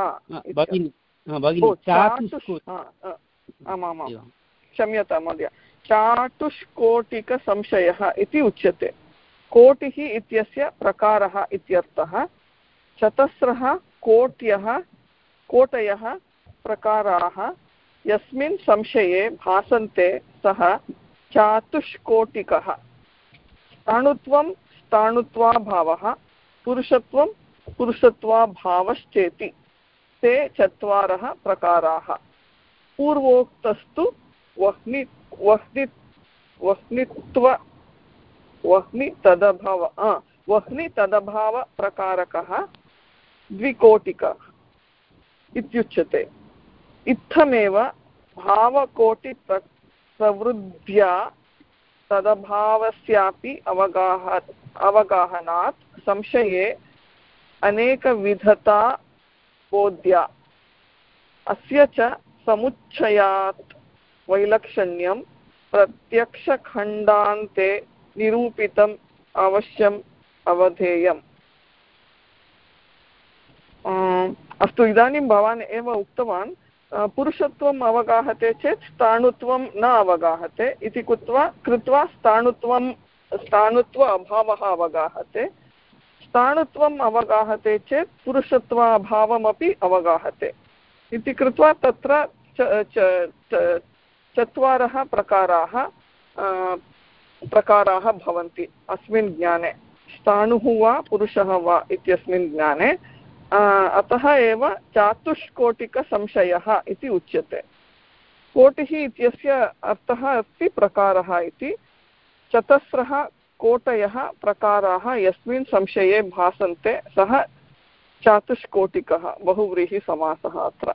आमामां क्षम्यतां महोदय, चातुष्कोटिकसंशयः इति उच्यते। कोटिः इत्यस्य प्रकारः इत्यर्थः। चतस्रः कोट्यः कोटयः प्रकाराः यस्मिन् संशये भासन्ते सः चातुष्कोटिकः। स्थाणुत्वं स्थाणुत्वाभावः, पुरुषत्वं पुरुषत्वाभावश्चेति ते चत्वारः प्रकाराः। पूर्वोक्तस्तु वह्नि वह्नि वह्नित्व वह्नि तदभाव वह्नि तदभावप्रकारकः द्विकोटिकः इत्युच्यते। इत्थमेव भावकोटिप्र प्रवृद्ध्या तदभावस्यापि अवगाह अवगाहनात् संशये अनेकविधता बोध्या। अस्य च समुच्चयात् वैलक्षण्यं प्रत्यक्षखण्डान्ते निरूपितम् अवश्यम् अवधेयम्। अस्तु, इदानीं भवान् एव उक्तवान् पुरुषत्वम् अवगाहते चेत् स्थाणुत्वं न अवगाहते इति कृत्वा कृत्वा स्थाणुत्वं स्थाणुत्व अभावः अवगाहते। स्थाणुत्वम् अवगाहते चेत् पुरुषत्व अभावमपि अवगाहते इति कृत्वा तत्र चत्वारः प्रकाराः प्रकाराः भवन्ति अस्मिन् ज्ञाने। स्थाणुः वा पुरुषः वा इत्यस्मिन् ज्ञाने अतः एव चातुष्कोटिकसंशयः इति उच्यते। कोटिः इत्यस्य अर्थः अस्ति प्रकारः इति। चतस्रः कोटयः प्रकाराः यस्मिन् संशये भासन्ते सः चातुष्कोटिकः, बहुव्रीहिसमासः अत्र।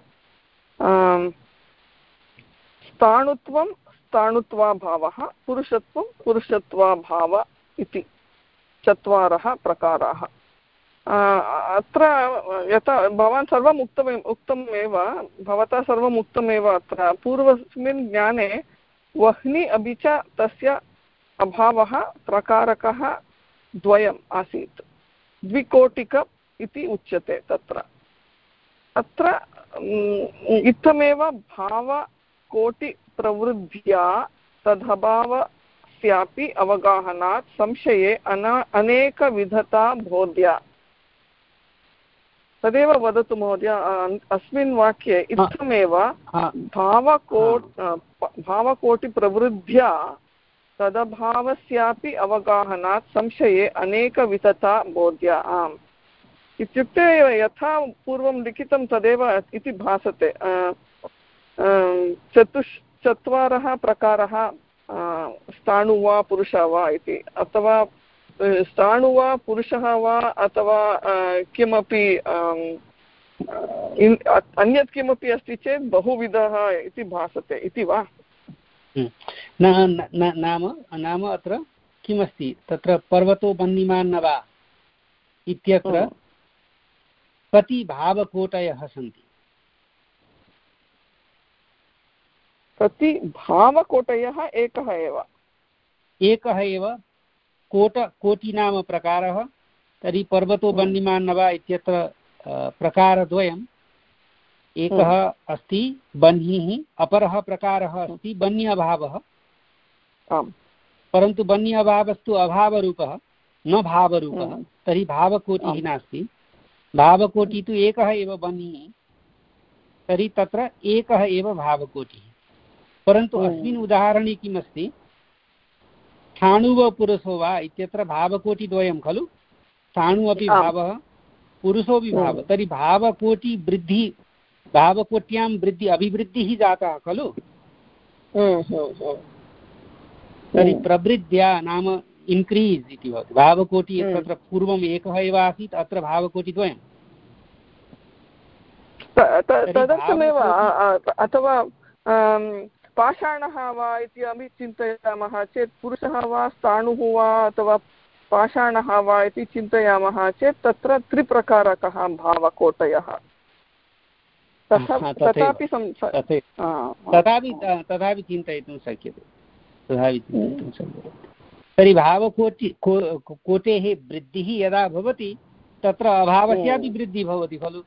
स्थाणुत्वं स्थाणुत्वाभावः, पुरुषत्वं पुरुषत्वाभाव इति चत्वारः प्रकाराः। अत्र यथा भवान् सर्वम् उक्तम् उक्तमेव भवता सर्वम् उक्तमेव। अत्र पूर्वस्मिन् ज्ञाने वह्नि अपि च तस्य अभावः प्रकारकः द्वयम् आसीत्। द्विकोटिक इति उच्यते तत्र। अत्र इत्थमेव भावकोटिप्रवृद्ध्या तदभावस्यापि अवगाहनात् संशये अना अनेकविधता बोध्या। तदेव वदतु महोदय अस्मिन् वाक्ये। इत्थमेव भावकोट भावकोटिप्रवृद्ध्या तदभावस्यापि अवगाहनात् संशये अनेकविधता बोध्या। आम् इत्युक्ते यथा पूर्वं लिखितं तदेव इति भासते। चतुष् चत्वारः प्रकारः स्थाणु वा पुरुषः वा इति, अथवा स्थाणु वा पुरुषः वा अथवा किमपि अन्यत् किमपि अस्ति चेत् बहुविधः इति भासते इति वा? नाम नाम अत्र किमस्ति तत्र पर्वतो वह्निमान् न वा इत्यत्र कति भावकोटयः सन्ति? कति भावकोटयः? एकः एव एकः एव कोट कोटि नाम प्रकारः। तर्हि पर्वतो वह्निमान् न वा इत्यत्र प्रकारद्वयम्। एकः अस्ति बह्निः, अपरः प्रकारः अस्ति बह्नि अभावः। परन्तु बह्नि अभावस्तु अभावरूपः न भावरूपः। तर्हि भावकोटिः नास्ति। भावकोटिः तु एकः एव बह्निः। तर्हि तत्र एकः एव भावकोटिः। परन्तु अस्मिन् उदाहरणे किमस्ति, स्थाणुव पुरुषो वा इत्यत्र भावकोटिद्वयं खलु। स्थाणु अपि भावः, पुरुषोऽपि भावः। तर्हि भावकोटि वृद्धि, भावकोट्यां वृद्धि अभिवृद्धिः जाता खलु। तर्हि प्रवृद्ध्या नाम इन्क्रीस् इति भवति। भावकोटि तत्र पूर्वम् एकः एव आसीत्, अत्र भावकोटिद्वयम्। तदर्थमेव अथवा पाषाणः वा इति अपि चिन्तयामः चेत् पुरुषः वा स्थाणुः वा अथवा पाषाणः वा इति चिन्तयामः चेत् तत्र त्रिप्रकारकः भावकोटयः तथापि तथापि तथापि चिन्तयितुं शक्यते तथापि चिन्तयितुं शक्यते। तर्हि भावकोटि कोटेः वृद्धिः यदा भवति तत्र अभावस्यापि वृद्धिः भवति खलु।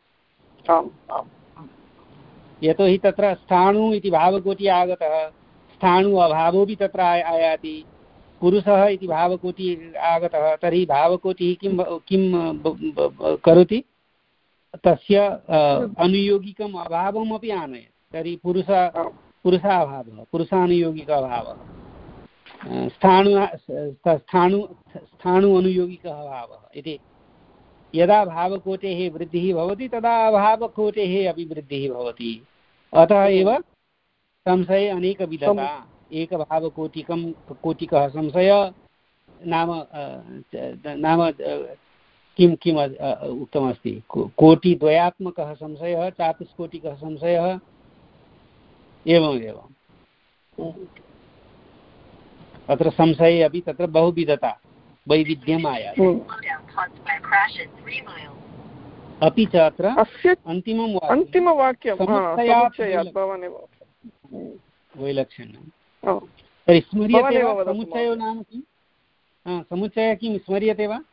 यतोहि तत्र स्थाणु इति भावकोटि आगतः, स्थाणु अभावोऽपि तत्र आयाति, पुरुषः इति भावकोटि आगतः, तर्हि भावकोटिः किं किं करोति, तस्य अनुयोगिकम् अभावम् अपि आनयति। तर्हि पुरुष पुरुषाभावः, पुरुषानुयोगिक अभावः, स्थाणु स्थाणु स्थाणु अनुयोगिकः अभावः इति। यदा भावकोटेः वृद्धिः भवति तदा अभावकोटेः अपि वृद्धिः भवति। अतः एव संशये अनेकविधता। एकभावकोटिकं कोटिकः संशय नाम नाम किं किम् उक्तमस्ति, कोटिद्वयात्मकः संशयः, चतुष्कोटिकः संशयः, एवम् एवम्। अत्र संशये अपि तत्र बहुविधता वैविध्यम् आयाति। अपि च अत्र अन्तिमं अन्तिमवाक्यं वैलक्षण्यं। तर्हि स्मर्यते वा समुच्चयो नाम किं? समुच्चयः किं स्मर्यते वा?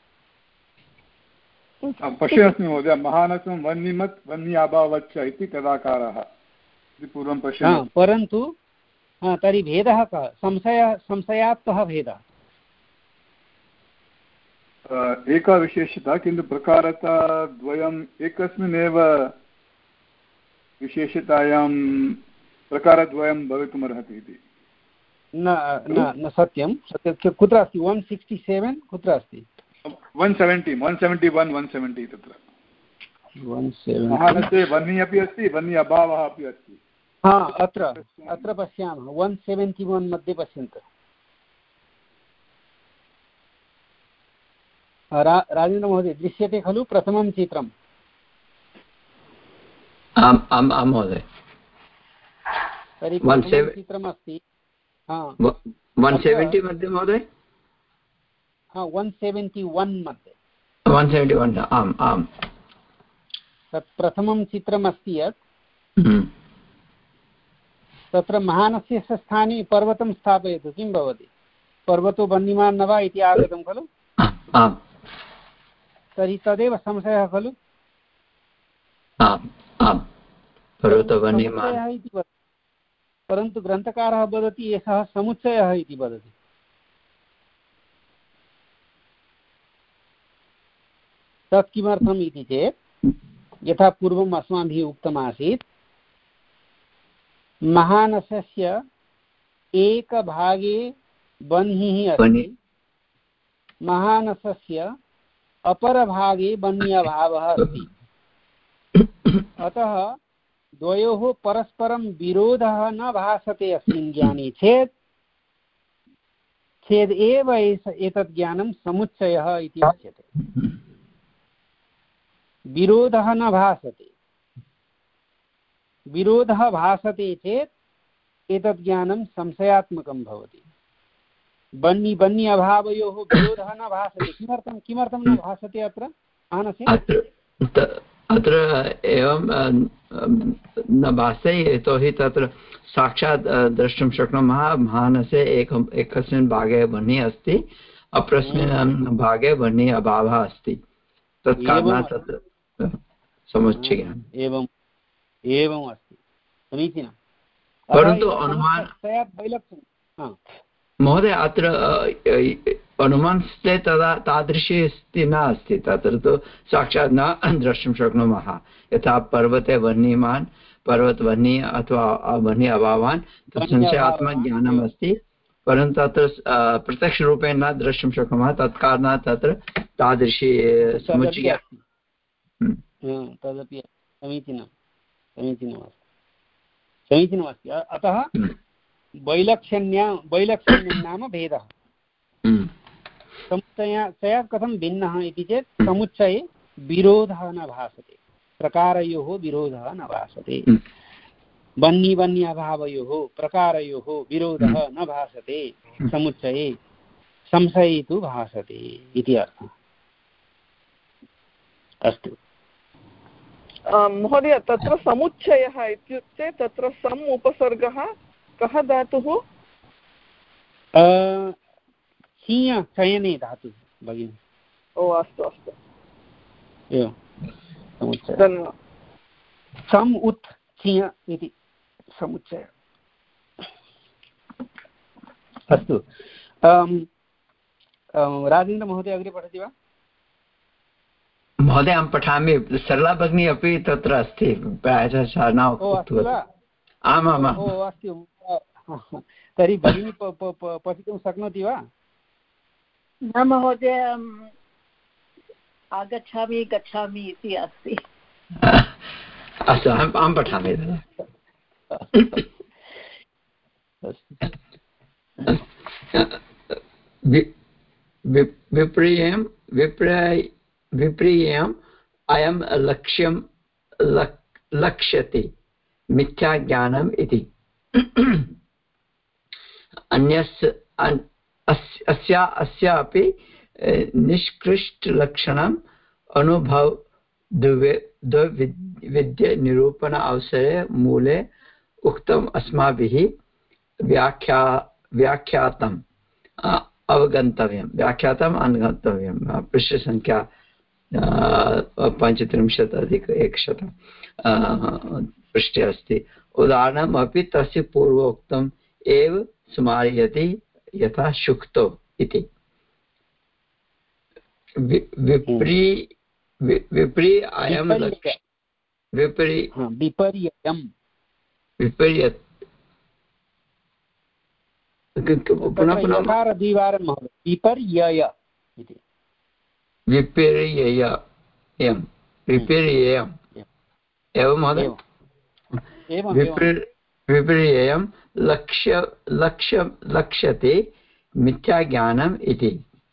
पश्यन्नस्मि महोदय, महानसं वह्निमत् वह्न्याभावच्च इति तदाकारः पूर्वं पश्यामः। परन्तु तर्हि भेदः कः? संशयः, संशयात् कः भेदः? एका विशेषता, किन्तु प्रकारता द्वयम् एकस्मिन्नेव विशेषतायां प्रकारद्वयं भवितुमर्हति इति न न न सत्यं। सत्यं कुत्र अस्ति? वन् सिक्स्टि सेवेन् कुत्र अस्ति? One seventy one seventy one one seventy तत्र महानसे वह्नि अपि अस्ति, वह्नि अभावः अपि अस्ति। हा, अत्र अत्र पश्यामः वन् सेवेण्टि वन् मध्ये पश्यन्तु। रा राजेन्द्रमहोदय दृश्यते खलु प्रथमं चित्रम्? आम् आम् आम् महोदय। तर्हि प्रथमं चित्रमस्ति वन् सेवेण्टि मध्ये महोदय। हा, वन् सेवेण्टि वन् मध्ये वन् सेवेण्टि वन् आम् आम्। तत् प्रथमं चित्रमस्ति यत् तत्र महानस्य स्थाने पर्वतं स्थापयतु, किं भवति? पर्वतो वह्निमान् न वा इति आगतं खलु। तर्हि तदेव संशयः खलु। परन्तु ग्रन्थकारः वदति एषः समुच्चयः इति वदति। तत् किमर्थम् इति चेत् यथा पूर्वम् अस्माभिः उक्तमासीत्, महानसस्य एकभागे वह्निः अस्ति, महानसस्य अपरभागे वह्न्यभावः अस्ति। अतः द्वयोः परस्परं विरोधः न भासते अस्मिन् ज्ञाने चेत् चेद् एव एतत् ज्ञानं समुच्चयः इति उच्यते। विरोधः न भासते, विरोधः भासते चेत् एतत् ज्ञानं संशयात्मकं भवति। बन्नि बन्नि अभावयोः विरोधः न भासते। किमर्थं किमर्थं न भासते अत्र मानसे? अत्र एवं न भासते यतोहि तत्र साक्षात् द्रष्टुं शक्नुमः। मानसे एकम् एकस्मिन् भागे वह्निः अस्ति, अपरस्मिन् भागे वह्निः अभावः अस्ति। तत् कारणात् तत्र समुच्चयम् एवम् एवम् अस्ति। समीचीनं। परन्तु अनुमान महोदय अत्र अनुमानस्थे तदा तादृशी स्थितिः नास्ति। तत्र तु साक्षात् न द्रष्टुं शक्नुमः। यथा पर्वते वह्निमान् पर्वतवह्नि अथवा वह्नि अभावान् तस्मिन् आत्मज्ञानम् अस्ति, परन्तु तत्र प्रत्यक्षरूपेण न द्रष्टुं शक्नुमः, तत् कारणात् तत्र तादृशी समुच्चय तदपि समीचीनं समीचीनमस्ति समीचीनमस्ति अतः वैलक्षण्य वैलक्षण्यं नाम भेदः। समुच्चयात् कथं भिन्नः इति चेत् समुच्चये विरोधः न भासते, प्रकारयोः विरोधः न भासते। वह्नि वह्नि अभावयोः प्रकारयोः विरोधः न भासते समुच्चये, संशये तु भासते इति अर्थः। अस्तु महोदय, तत्र समुच्चयः इत्युक्ते तत्र सम् उपसर्गः कः धातुः? सीय चयने धातुः भगिनि। ओ अस्तु अस्तु एवं समुच्चय सम् उत् सीय इति समुच्चय। अस्तु राजेन्द्रमहोदय अग्रे पठति वा? महोदय अहं पठामि। सरला भगिनी अपि तत्र अस्ति प्रायशः। आमामाम् अस्ति। तर्हि भगिनी पठितुं शक्नोति वा? न महोदय, आगच्छामि गच्छामि इति अस्ति। अस्तु अहम् अहं पठामि। विप्रियं विप्राय विप्रियम् अयं लक्ष्यं लक्ष्यते मिथ्याज्ञानम् इति। अन्यस्य अस्या अस्या अपि निष्कृष्टलक्षणम् अनुभव द्वैविध्य निरूपण अवसरे मूले उक्तम् अस्माभिः व्याख्या व्याख्यातम् अवगन्तव्यं व्याख्यातम् अवगन्तव्यं। पृष्ठसङ्ख्या पञ्चत्रिंशत् अधिक एकशतं पृष्ठे अस्ति। उदाहरणम् अपि तस्य पूर्वोक्तम् एव स्मारयति यथा शुक्तो इति। विप्री विप्री अयं विपरी विपर्ययम् विपर्य पुनः पुनः द्विवारं महोदय। विपर्यय इति विपर्ययम् विपर्ययम् एवं महोदय। विपर्ययं लक्ष्य लक्ष्य लक्ष्यते मिथ्याज्ञानम् इति।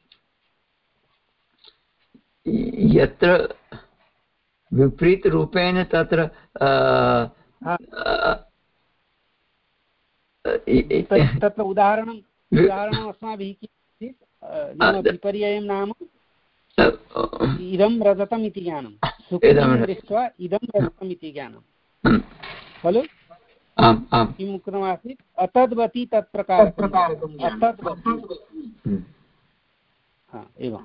यत्र विपरीतरूपेण तत्र तत्र उदाहरणम् उदाहरणम् अस्माभिः किं विपर्ययं नाम इदं रजतम् इति ज्ञानं, सुखं दृष्ट्वा इदं रजतम् इति ज्ञानं खलु। किम् उक्तमासीत्? अतद्वति तत्प्रकारकम् अतद्वति। एवं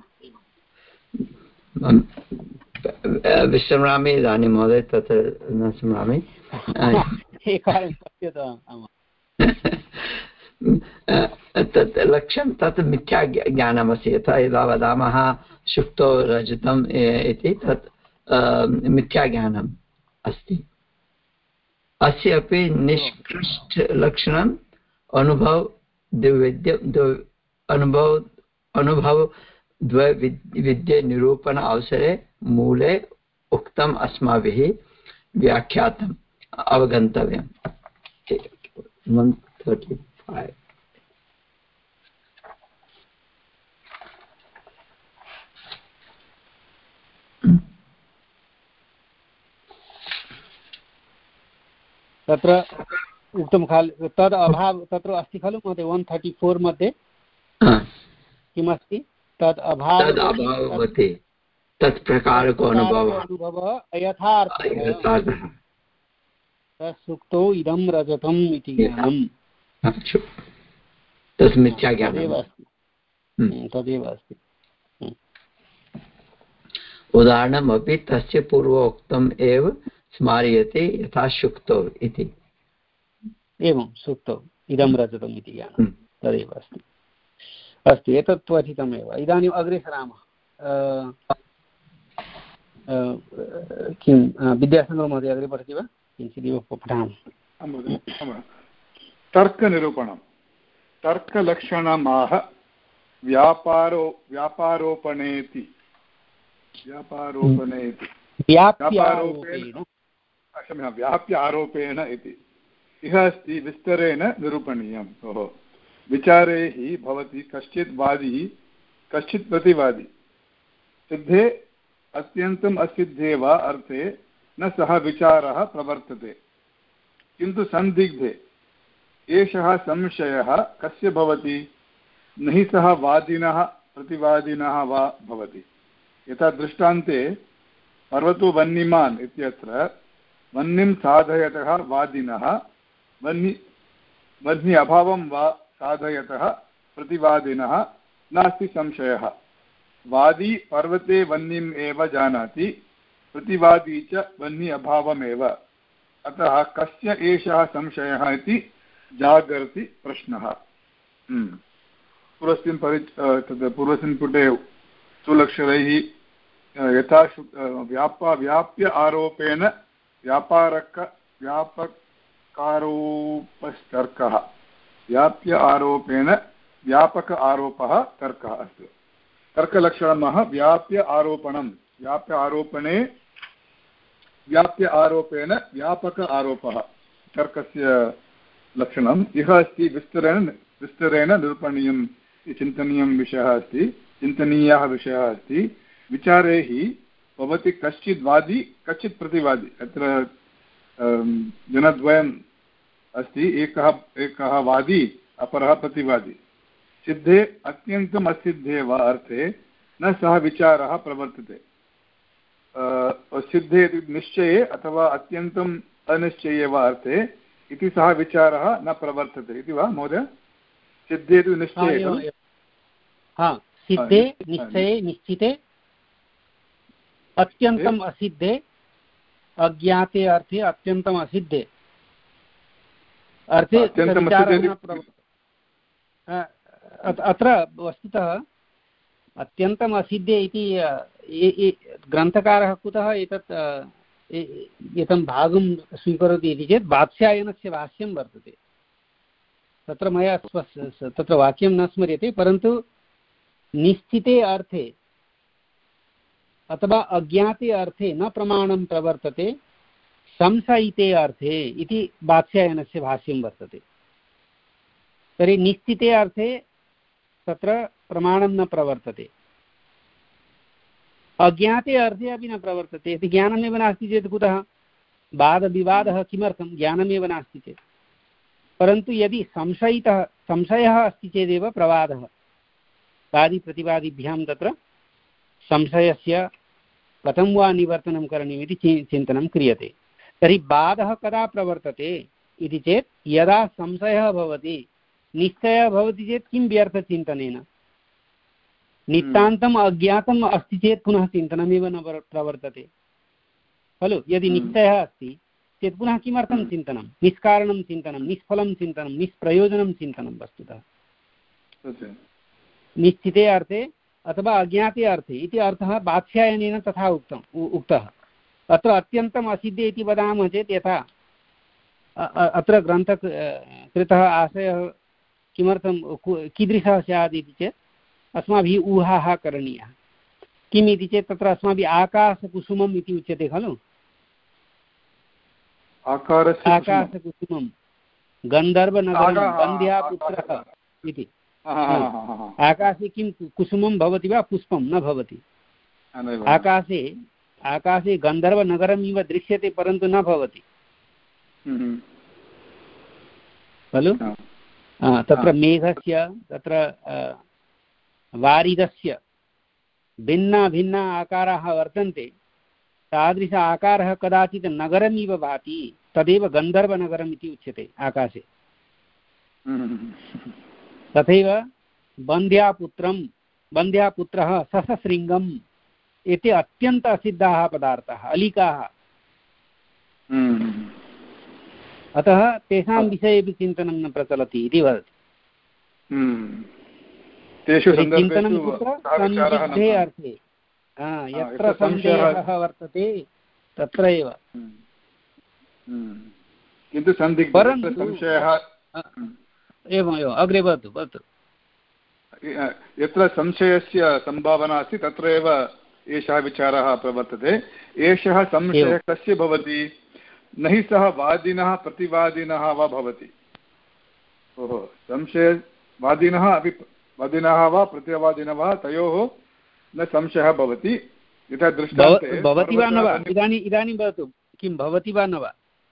विस्मरामि इदानीं महोदय, तत्र न स्मरामि। एकवारं पश्यतु। तत् लक्ष्यं तत् मिथ्या ज्ञानमस्ति। यथा यदा वदामः शुक्तो रजतम् इति, तत् मिथ्याज्ञानम् अस्ति। अस्य अपि निष्कृष्टलक्षणम् अनुभव द्वैविध्य अनुभव अनुभव द्वैविध्य निरूपण अवसरे मूले उक्तम् अस्माभिः व्याख्यातम् अवगन्तव्यम्। one thirty-five. तत्र उक्तं खलु तद् अभाव तत्र अस्ति खलु महोदय one thirty-four मध्ये किमस्ति? तद् अभावति तत् प्रकारको अनुभवः अयथार्थः सुक्तो इदं रजतम् इति ज्ञानम्। तत् मिथ्याज्ञानम् तदेव अस्ति। उदाहरणमपि तस्य पूर्वोक्तम् एव स्मार्यते यथा शुक्तो इति। एवं शुक्तो इदं रजतम् इति ज्ञानं तदेव अस्ति। अस्तु, एतत् त्वरितमेव। इदानीम् अग्रे सरामः। किं विद्यासागरमहोदय अग्रे पठति वा? किञ्चिदेव पठामः। तर्कनिरूपणं तर्कलक्षणमाह व्यापारो व्यापारोपणेति व्यापारोपणेति व्यापारोपेण क्षम्यतां व्याप्य आरोपेण इति इह अस्ति विस्तरेण निरूपणीयम्। ओहो विचारे हि भवति कश्चित् वादी कश्चित् प्रतिवादी सिद्धे अत्यन्तम् असिद्धे वा अर्थे न सः विचारः प्रवर्तते किन्तु संदिग्धे एषः संशयः कस्य भवति न हि सः वादिनः प्रतिवादिनः वा भवति। यथा दृष्टान्ते पर्वतो वह्निमान् इत्यत्र वह्निं साधयतः वादिनः वह्नि वह्नि अभावं वा साधयतः प्रतिवादिनः नास्ति संशयः। वादी पर्वते वह्निम् एव जानाति प्रतिवादी च वह्नि अभावमेव अतः कस्य एषः संशयः इति जागर्ति प्रश्नः। पूर्वस्मिन् परि तद् पूर्वस्मिन् पुटे स्थूलक्षरैः यथा व्यापा व्याप्य आरोपेण व्यापारक व्यापकारोपस्तर्कः व्याप्य आरोपेण व्यापक आरोपः तर्कः अस्ति। तर्कलक्षणमः व्याप्य आरोपणं व्याप्य आरोपणे व्याप्य आरोपेण व्यापक आरोपः तर्कस्य लक्षणम् इह अस्ति विस्तरेण विस्तरेण निरूपणीयं चिन्तनीयं विषयः अस्ति चिन्तनीयः विषयः अस्ति। विचारे हि भवति कश्चित् वादी कश्चित् प्रतिवादी अत्र जनद्वयम् अस्ति एकः एकः वादी अपरः प्रतिवादी सिद्धे अत्यन्तम् असिद्धे वा अर्थे न सः विचारः प्रवर्तते। सिद्धे इति निश्चये अथवा अत्यन्तम् अनिश्चये वा अर्थे इति सः विचारः न प्रवर्तते इति वा महोदय। सिद्धे इति निश्चये सिद्धे निश्चये निश्चिते अत्यन्तम् असिद्धे अज्ञाते अर्थे अत्यन्तम् असिद्धे अर्थे अत्र वस्तुतः अत्यन्तम् असिद्धे इति ग्रन्थकारः कुतः एतत् एतं भागं स्वीकरोति इति चेत् वात्स्यायनस्य भाष्यं वर्तते। तत्र मया तत्र वाक्यं न स्मर्यते परन्तु निश्चिते अर्थे अथवा अज्ञाते अर्थे न प्रमाणं प्रवर्तते संशयिते अर्थे इति वात्स्यायनस्य भाष्यं वर्तते। तर्हि निश्चिते अर्थे तत्र प्रमाणं न प्रवर्तते अज्ञाते अर्थे अपि न प्रवर्तते इति ज्ञानमेव नास्ति चेत् कुतः वादविवादः किमर्थं ज्ञानमेव नास्ति चेत्। परन्तु यदि संशयितः संशयः अस्ति चेदेव प्रवादः वादिप्रतिवादिभ्यां तत्र संशयस्य कथं वा निवर्तनं करणीयमिति चिन्तनं क्रियते। तर्हि वादः कदा प्रवर्तते इति चेत् यदा संशयः भवति निश्चयः भवति चेत् किं व्यर्थचिन्तनेन नितान्तम् अज्ञातम् अस्ति चेत् पुनः चिन्तनमेव न प्रवर्तते खलु। यदि निश्चयः अस्ति चेत् पुनः किमर्थं चिन्तनं निष्कारणं चिन्तनं निष्फलं चिन्तनं निष्प्रयोजनं चिन्तनं वस्तुतः निश्चिते अर्थे अथवा अज्ञाते अर्थे इति अर्थः वात्स्यायनेन तथा उक्तम् उक्तः। अत्र अत्यन्तम् असिद्धे इति वदामः चेत् यथा अत्र ग्रन्थ कृतः आशयः किमर्थं कीदृशः स्यात् इति चेत् अस्माभिः ऊहाः करणीयः। किम् इति चेत् तत्र अस्माभिः आकाशकुसुमम् इति उच्यते खलु। आकाशकुसुमं गन्धर्वनगरं वन्द्यापुत्रः इति आकाशे किं कुसुमं भवति वा पुष्पं न भवति। आकाशे आकाशे गन्धर्वनगरम् इव दृश्यते परन्तु न भवति खलु। तत्र मेघस्य तत्र वारिदस्य भिन्ना भिन्ना आकाराः वर्तन्ते। तादृश आकारः कदाचित् नगरमिव भाति तदेव गन्धर्वनगरम् इति उच्यते आकाशे। तथैव वन्द्यापुत्रं वन्द्यापुत्रः ससशृङ्गम् इति अत्यन्त असिद्धाः पदार्थाः अलिकाः। अतः तेषां विषयेपि चिन्तनं न प्रचलति इति वदति। चिन्तनं कुत्र संदिग्धे अर्थे यत्र संशयः वर्तते तत्र एव। किन्तु संदिग्धः संशयः एवम् एवम् अग्रे वदतु वदतु। यत्र संशयस्य सम्भावना अस्ति तत्र एव एषः विचारः प्रवर्तते। एषः संशयः कस्य भवति? न हि सः वादिनः प्रतिवादिनः वा भवति। ओहो, संशयवादिनः अपि वादिनः वा प्रतिवादिनः वा तयोः न संशयः भवति। यथा दृष्टान्ते भवति वा न वा? इदानीं इदानीं वदतु, किं भवति वा न वा?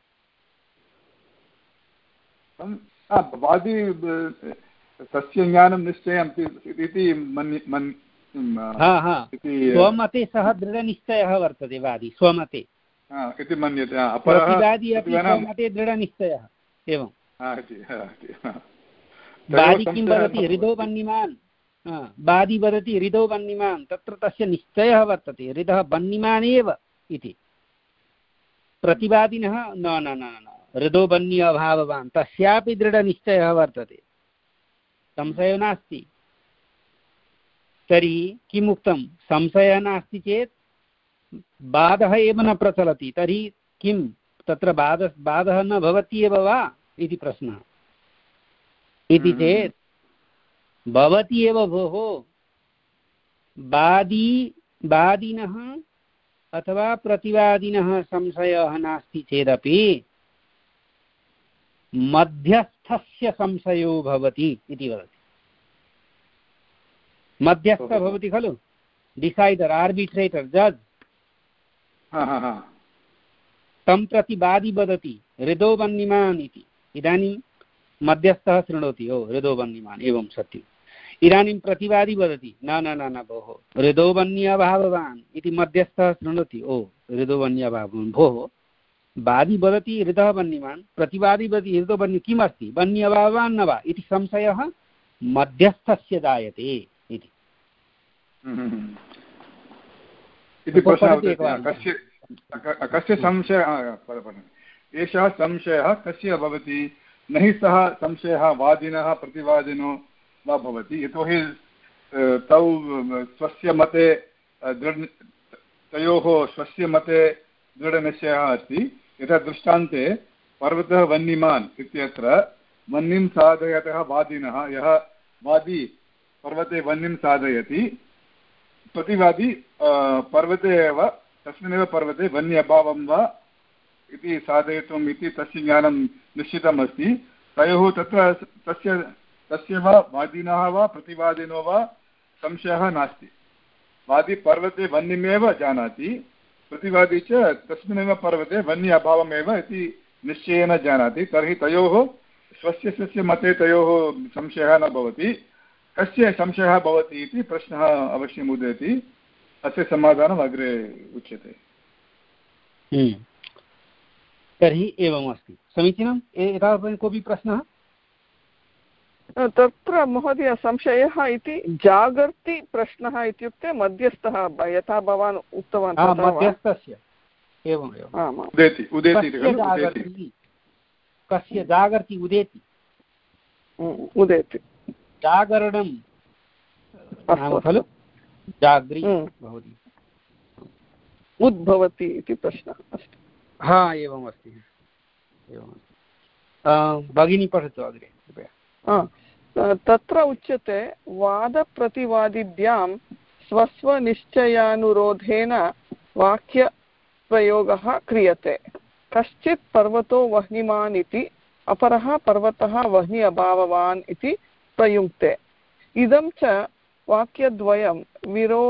वादी तस्य ज्ञानं निश्चयम् इति मन्ये। स्वमते सः दृढनिश्चयः वर्तते वादी स्वमते इति मन्यते। प्रतिवादी अपि स्वमते दृढनिश्चयः। एवं वादी किं वदति? हृदो वह्निमान्। वादी वदति हृदो वह्निमान्, तत्र तस्य निश्चयः वर्तते हृदः वह्निमान् एव इति। प्रतिवादिनः न न न न हृदो वह्नि अभाववान्, तस्यापि दृढनिश्चयः वर्तते, संशयो नास्ति। तर्हि किमुक्तं? संशयः नास्ति चेत् बाधः एव न प्रचलति, तर्हि किं तत्र बाध बाधः न भवति एव वा इति प्रश्नः। इति चेत् भवति एव भोः। वादी वादिनः अथवा प्रतिवादिनः संशयः नास्ति चेदपि मध्यस्थस्य संशयो भवति इति वदति। मध्यस्थ भवति खलु, डिसैडर्, आर्बिट्रेटर्, जज्। तं प्रति वादी वदति हृदो वह्निमान् इति। इदानीं मध्यस्थः शृणोति, ओ हृदो वह्निमान्, एवं सत्यम्। इदानीं प्रतिवादी वदति न न न न भोः हृदो वह्नि अभाववान् इति। मध्यस्थः शृणोति, ओ हृदो वह्नि अभाववान्। भोः वादी वदति हृदः वह्निमान्, प्रतिवादी वदति हृदो वह्नि किम् अस्ति, वह्नि अभाववान् न वा इति संशयः मध्यस्थस्य जायते इति। कस्य संशयः? एषः संशयः कस्य भवति? न हि सः संशयः वादिनः प्रतिवादिनो वा भवति, यतोहि तौ स्वस्य मते दृढ तयोः स्वस्य मते दृढनिश्चयः अस्ति। यथा दृष्टान्ते पर्वतः वह्निमान् इत्यत्र वह्निं साधयतः वादिनः, यः वादी पर्वते वह्निं साधयति, प्रतिवादी पर्वते एव तस्मिन्नेव पर्वते वह्नि अभावं वा इति साधयितुम् इति तस्य ज्ञानं निश्चितमस्ति। तयोः तत्र तस्य तस्य वा वादिनः वा प्रतिवादिनो वा संशयः नास्ति। वादी पर्वते वह्निमेव जानाति, प्रतिवादी च तस्मिन्नेव पर्वते वह्नि अभावमेव इति निश्चयेन जानाति। तर्हि तयोः स्वस्य स्वस्य मते तयोः संशयः न भवति। कस्य संशयः भवति इति प्रश्नः अवश्यम् उदेति। अस्य समाधानम् अग्रे उच्यते। तर्हि एवम् अस्ति। समीचीनम्। एतावत् कोऽपि प्रश्नः? तत्र महोदय संशयः इति जागर्ति प्रश्नः इत्युक्ते मध्यस्थः, यथा भवान् उक्तवान् मध्यस्थस्य। एवम् एवम् उदेति उदेति कस्य जागर्ति उदेति उदेति जागरणं खलु, जाग्री भवति, उद्भवति इति प्रश्नः अस्ति। हा एवम् अस्ति एवम्। भगिनी पठतु अग्रे कृपया। तत्र उच्यते वादप्रतिवादिभ्यां स्वस्वनिश्चयानुरोधेन वाक्यप्रयोगः क्रियते। कश्चित् पर्वतो वह्निमान् इति, अपरः पर्वतः वह्नि अभाववान् इति प्रयुङ्क्ते। इदं च वाक्यद्वयं विरो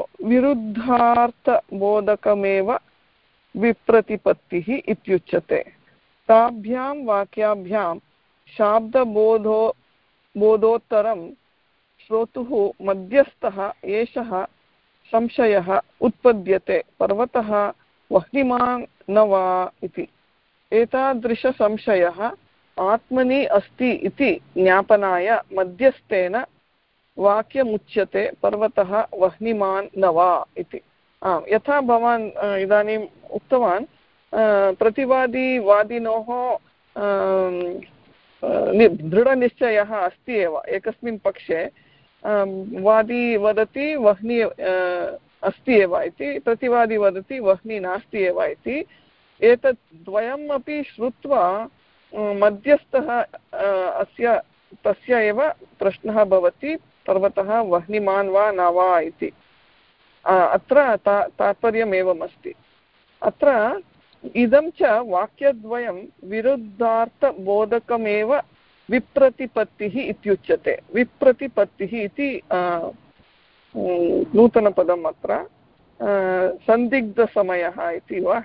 विरुद्धार्थबोधकमेव विप्रतिपत्तिः इत्युच्यते। ताभ्यां वाक्याभ्यां शाब्दबोधो बोधोत्तरं श्रोतुः मध्यस्थः एषः संशयः उत्पद्यते, पर्वतः वह्निमान् न वा इति। एतादृशसंशयः आत्मनि अस्ति इति ज्ञापनाय मध्यस्थेन वाक्यमुच्यते, पर्वतः वह्निमान् न वा इति। यथा भवान् इदानीम् उक्तवान्, प्रतिवादिवादिनोः दृढनिश्चयः अस्ति एव एकस्मिन् पक्षे। वादी वदति वह्नि अस्ति एव इति, प्रतिवादी वदति वह्नि नास्ति एव इति। एतत् द्वयम् अपि श्रुत्वा मध्यस्थः अस्य तस्य एव प्रश्नः भवति पर्वतः वह्निमान् वा न वा इति। अत्र ता तात्पर्यम् एवमस्ति। अत्र इदं च वाक्यद्वयं विरुद्धार्थबोधकमेव विप्रतिपत्तिः इत्युच्यते। विप्रतिपत्तिः इति नूतनपदम् अत्र संदिग्धसमयः इति वा?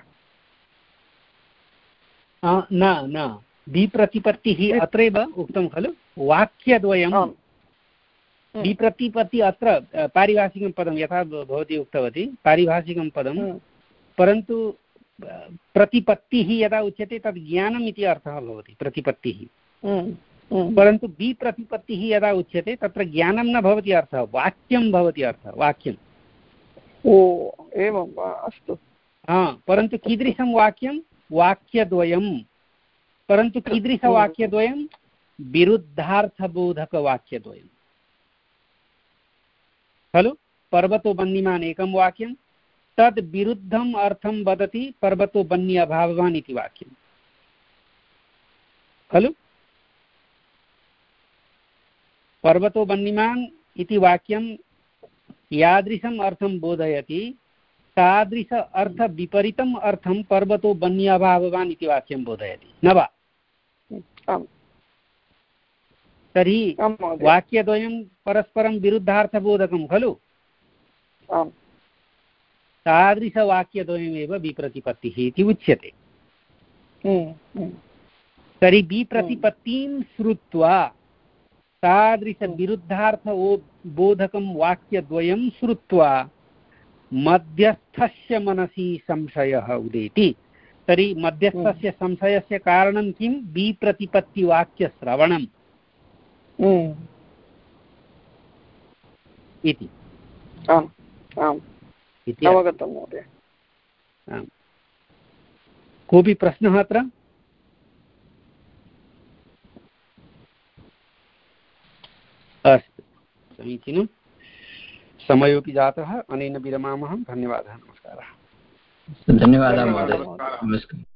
न न विप्रतिपत्तिः अत्रैव उक्तं खलु वाक्यद्वयं विप्रतिपत्ति अत्र पारिभाषिकं पदं यथा भवती उक्तवती पारिभाषिकं पदं परन्तु प्रतिपत्तिः यदा उच्यते तद् ज्ञानम् इति अर्थः भवति प्रतिपत्तिः परन्तु विप्रतिपत्तिः यदा उच्यते तत्र ज्ञानं न भवति अर्थः वाक्यं भवति अर्थः वाक्यम्। ओ एवं वा अस्तु। हा परन्तु कीदृशं वाक्यं वाक्यद्वयं परन्तु कीदृशवाक्यद्वयं विरुद्धार्थबोधकवाक्यद्वयं खलु। पर्वतो वह्निमान् एकं वाक्यं तद् विरुद्धम् अर्थं वदति पर्वतो वह्नि अभाववान् इति वाक्यं खलु। पर्वतो वह्निमान् इति वाक्यं यादृशम् अर्थं बोधयति तादृश अर्थविपरीतम् अर्थं पर्वतो वह्नि अभाववान् इति वाक्यं बोधयति न वा? तर्हि वाक्यद्वयं परस्परं विरुद्धार्थबोधकं खलु। तादृशवाक्यद्वयमेव विप्रतिपत्तिः इति उच्यते। तर्हि विप्रतिपत्तिं श्रुत्वा तादृशविरुद्धार्थ बोधकं वाक्यद्वयं श्रुत्वा मध्यस्थस्य मनसि संशयः उदेति। तर्हि मध्यस्थस्य संशयस्य कारणं किं? विप्रतिपत्तिवाक्यश्रवणम् इति। आम् आम् अवगतं महोदय। कोऽपि प्रश्नः अत्र? अस्तु समीचीनं समयोपि जातः अनेन विरमामः। धन्यवादः नमस्कारः। धन्यवादः महोदय नमस्कारः।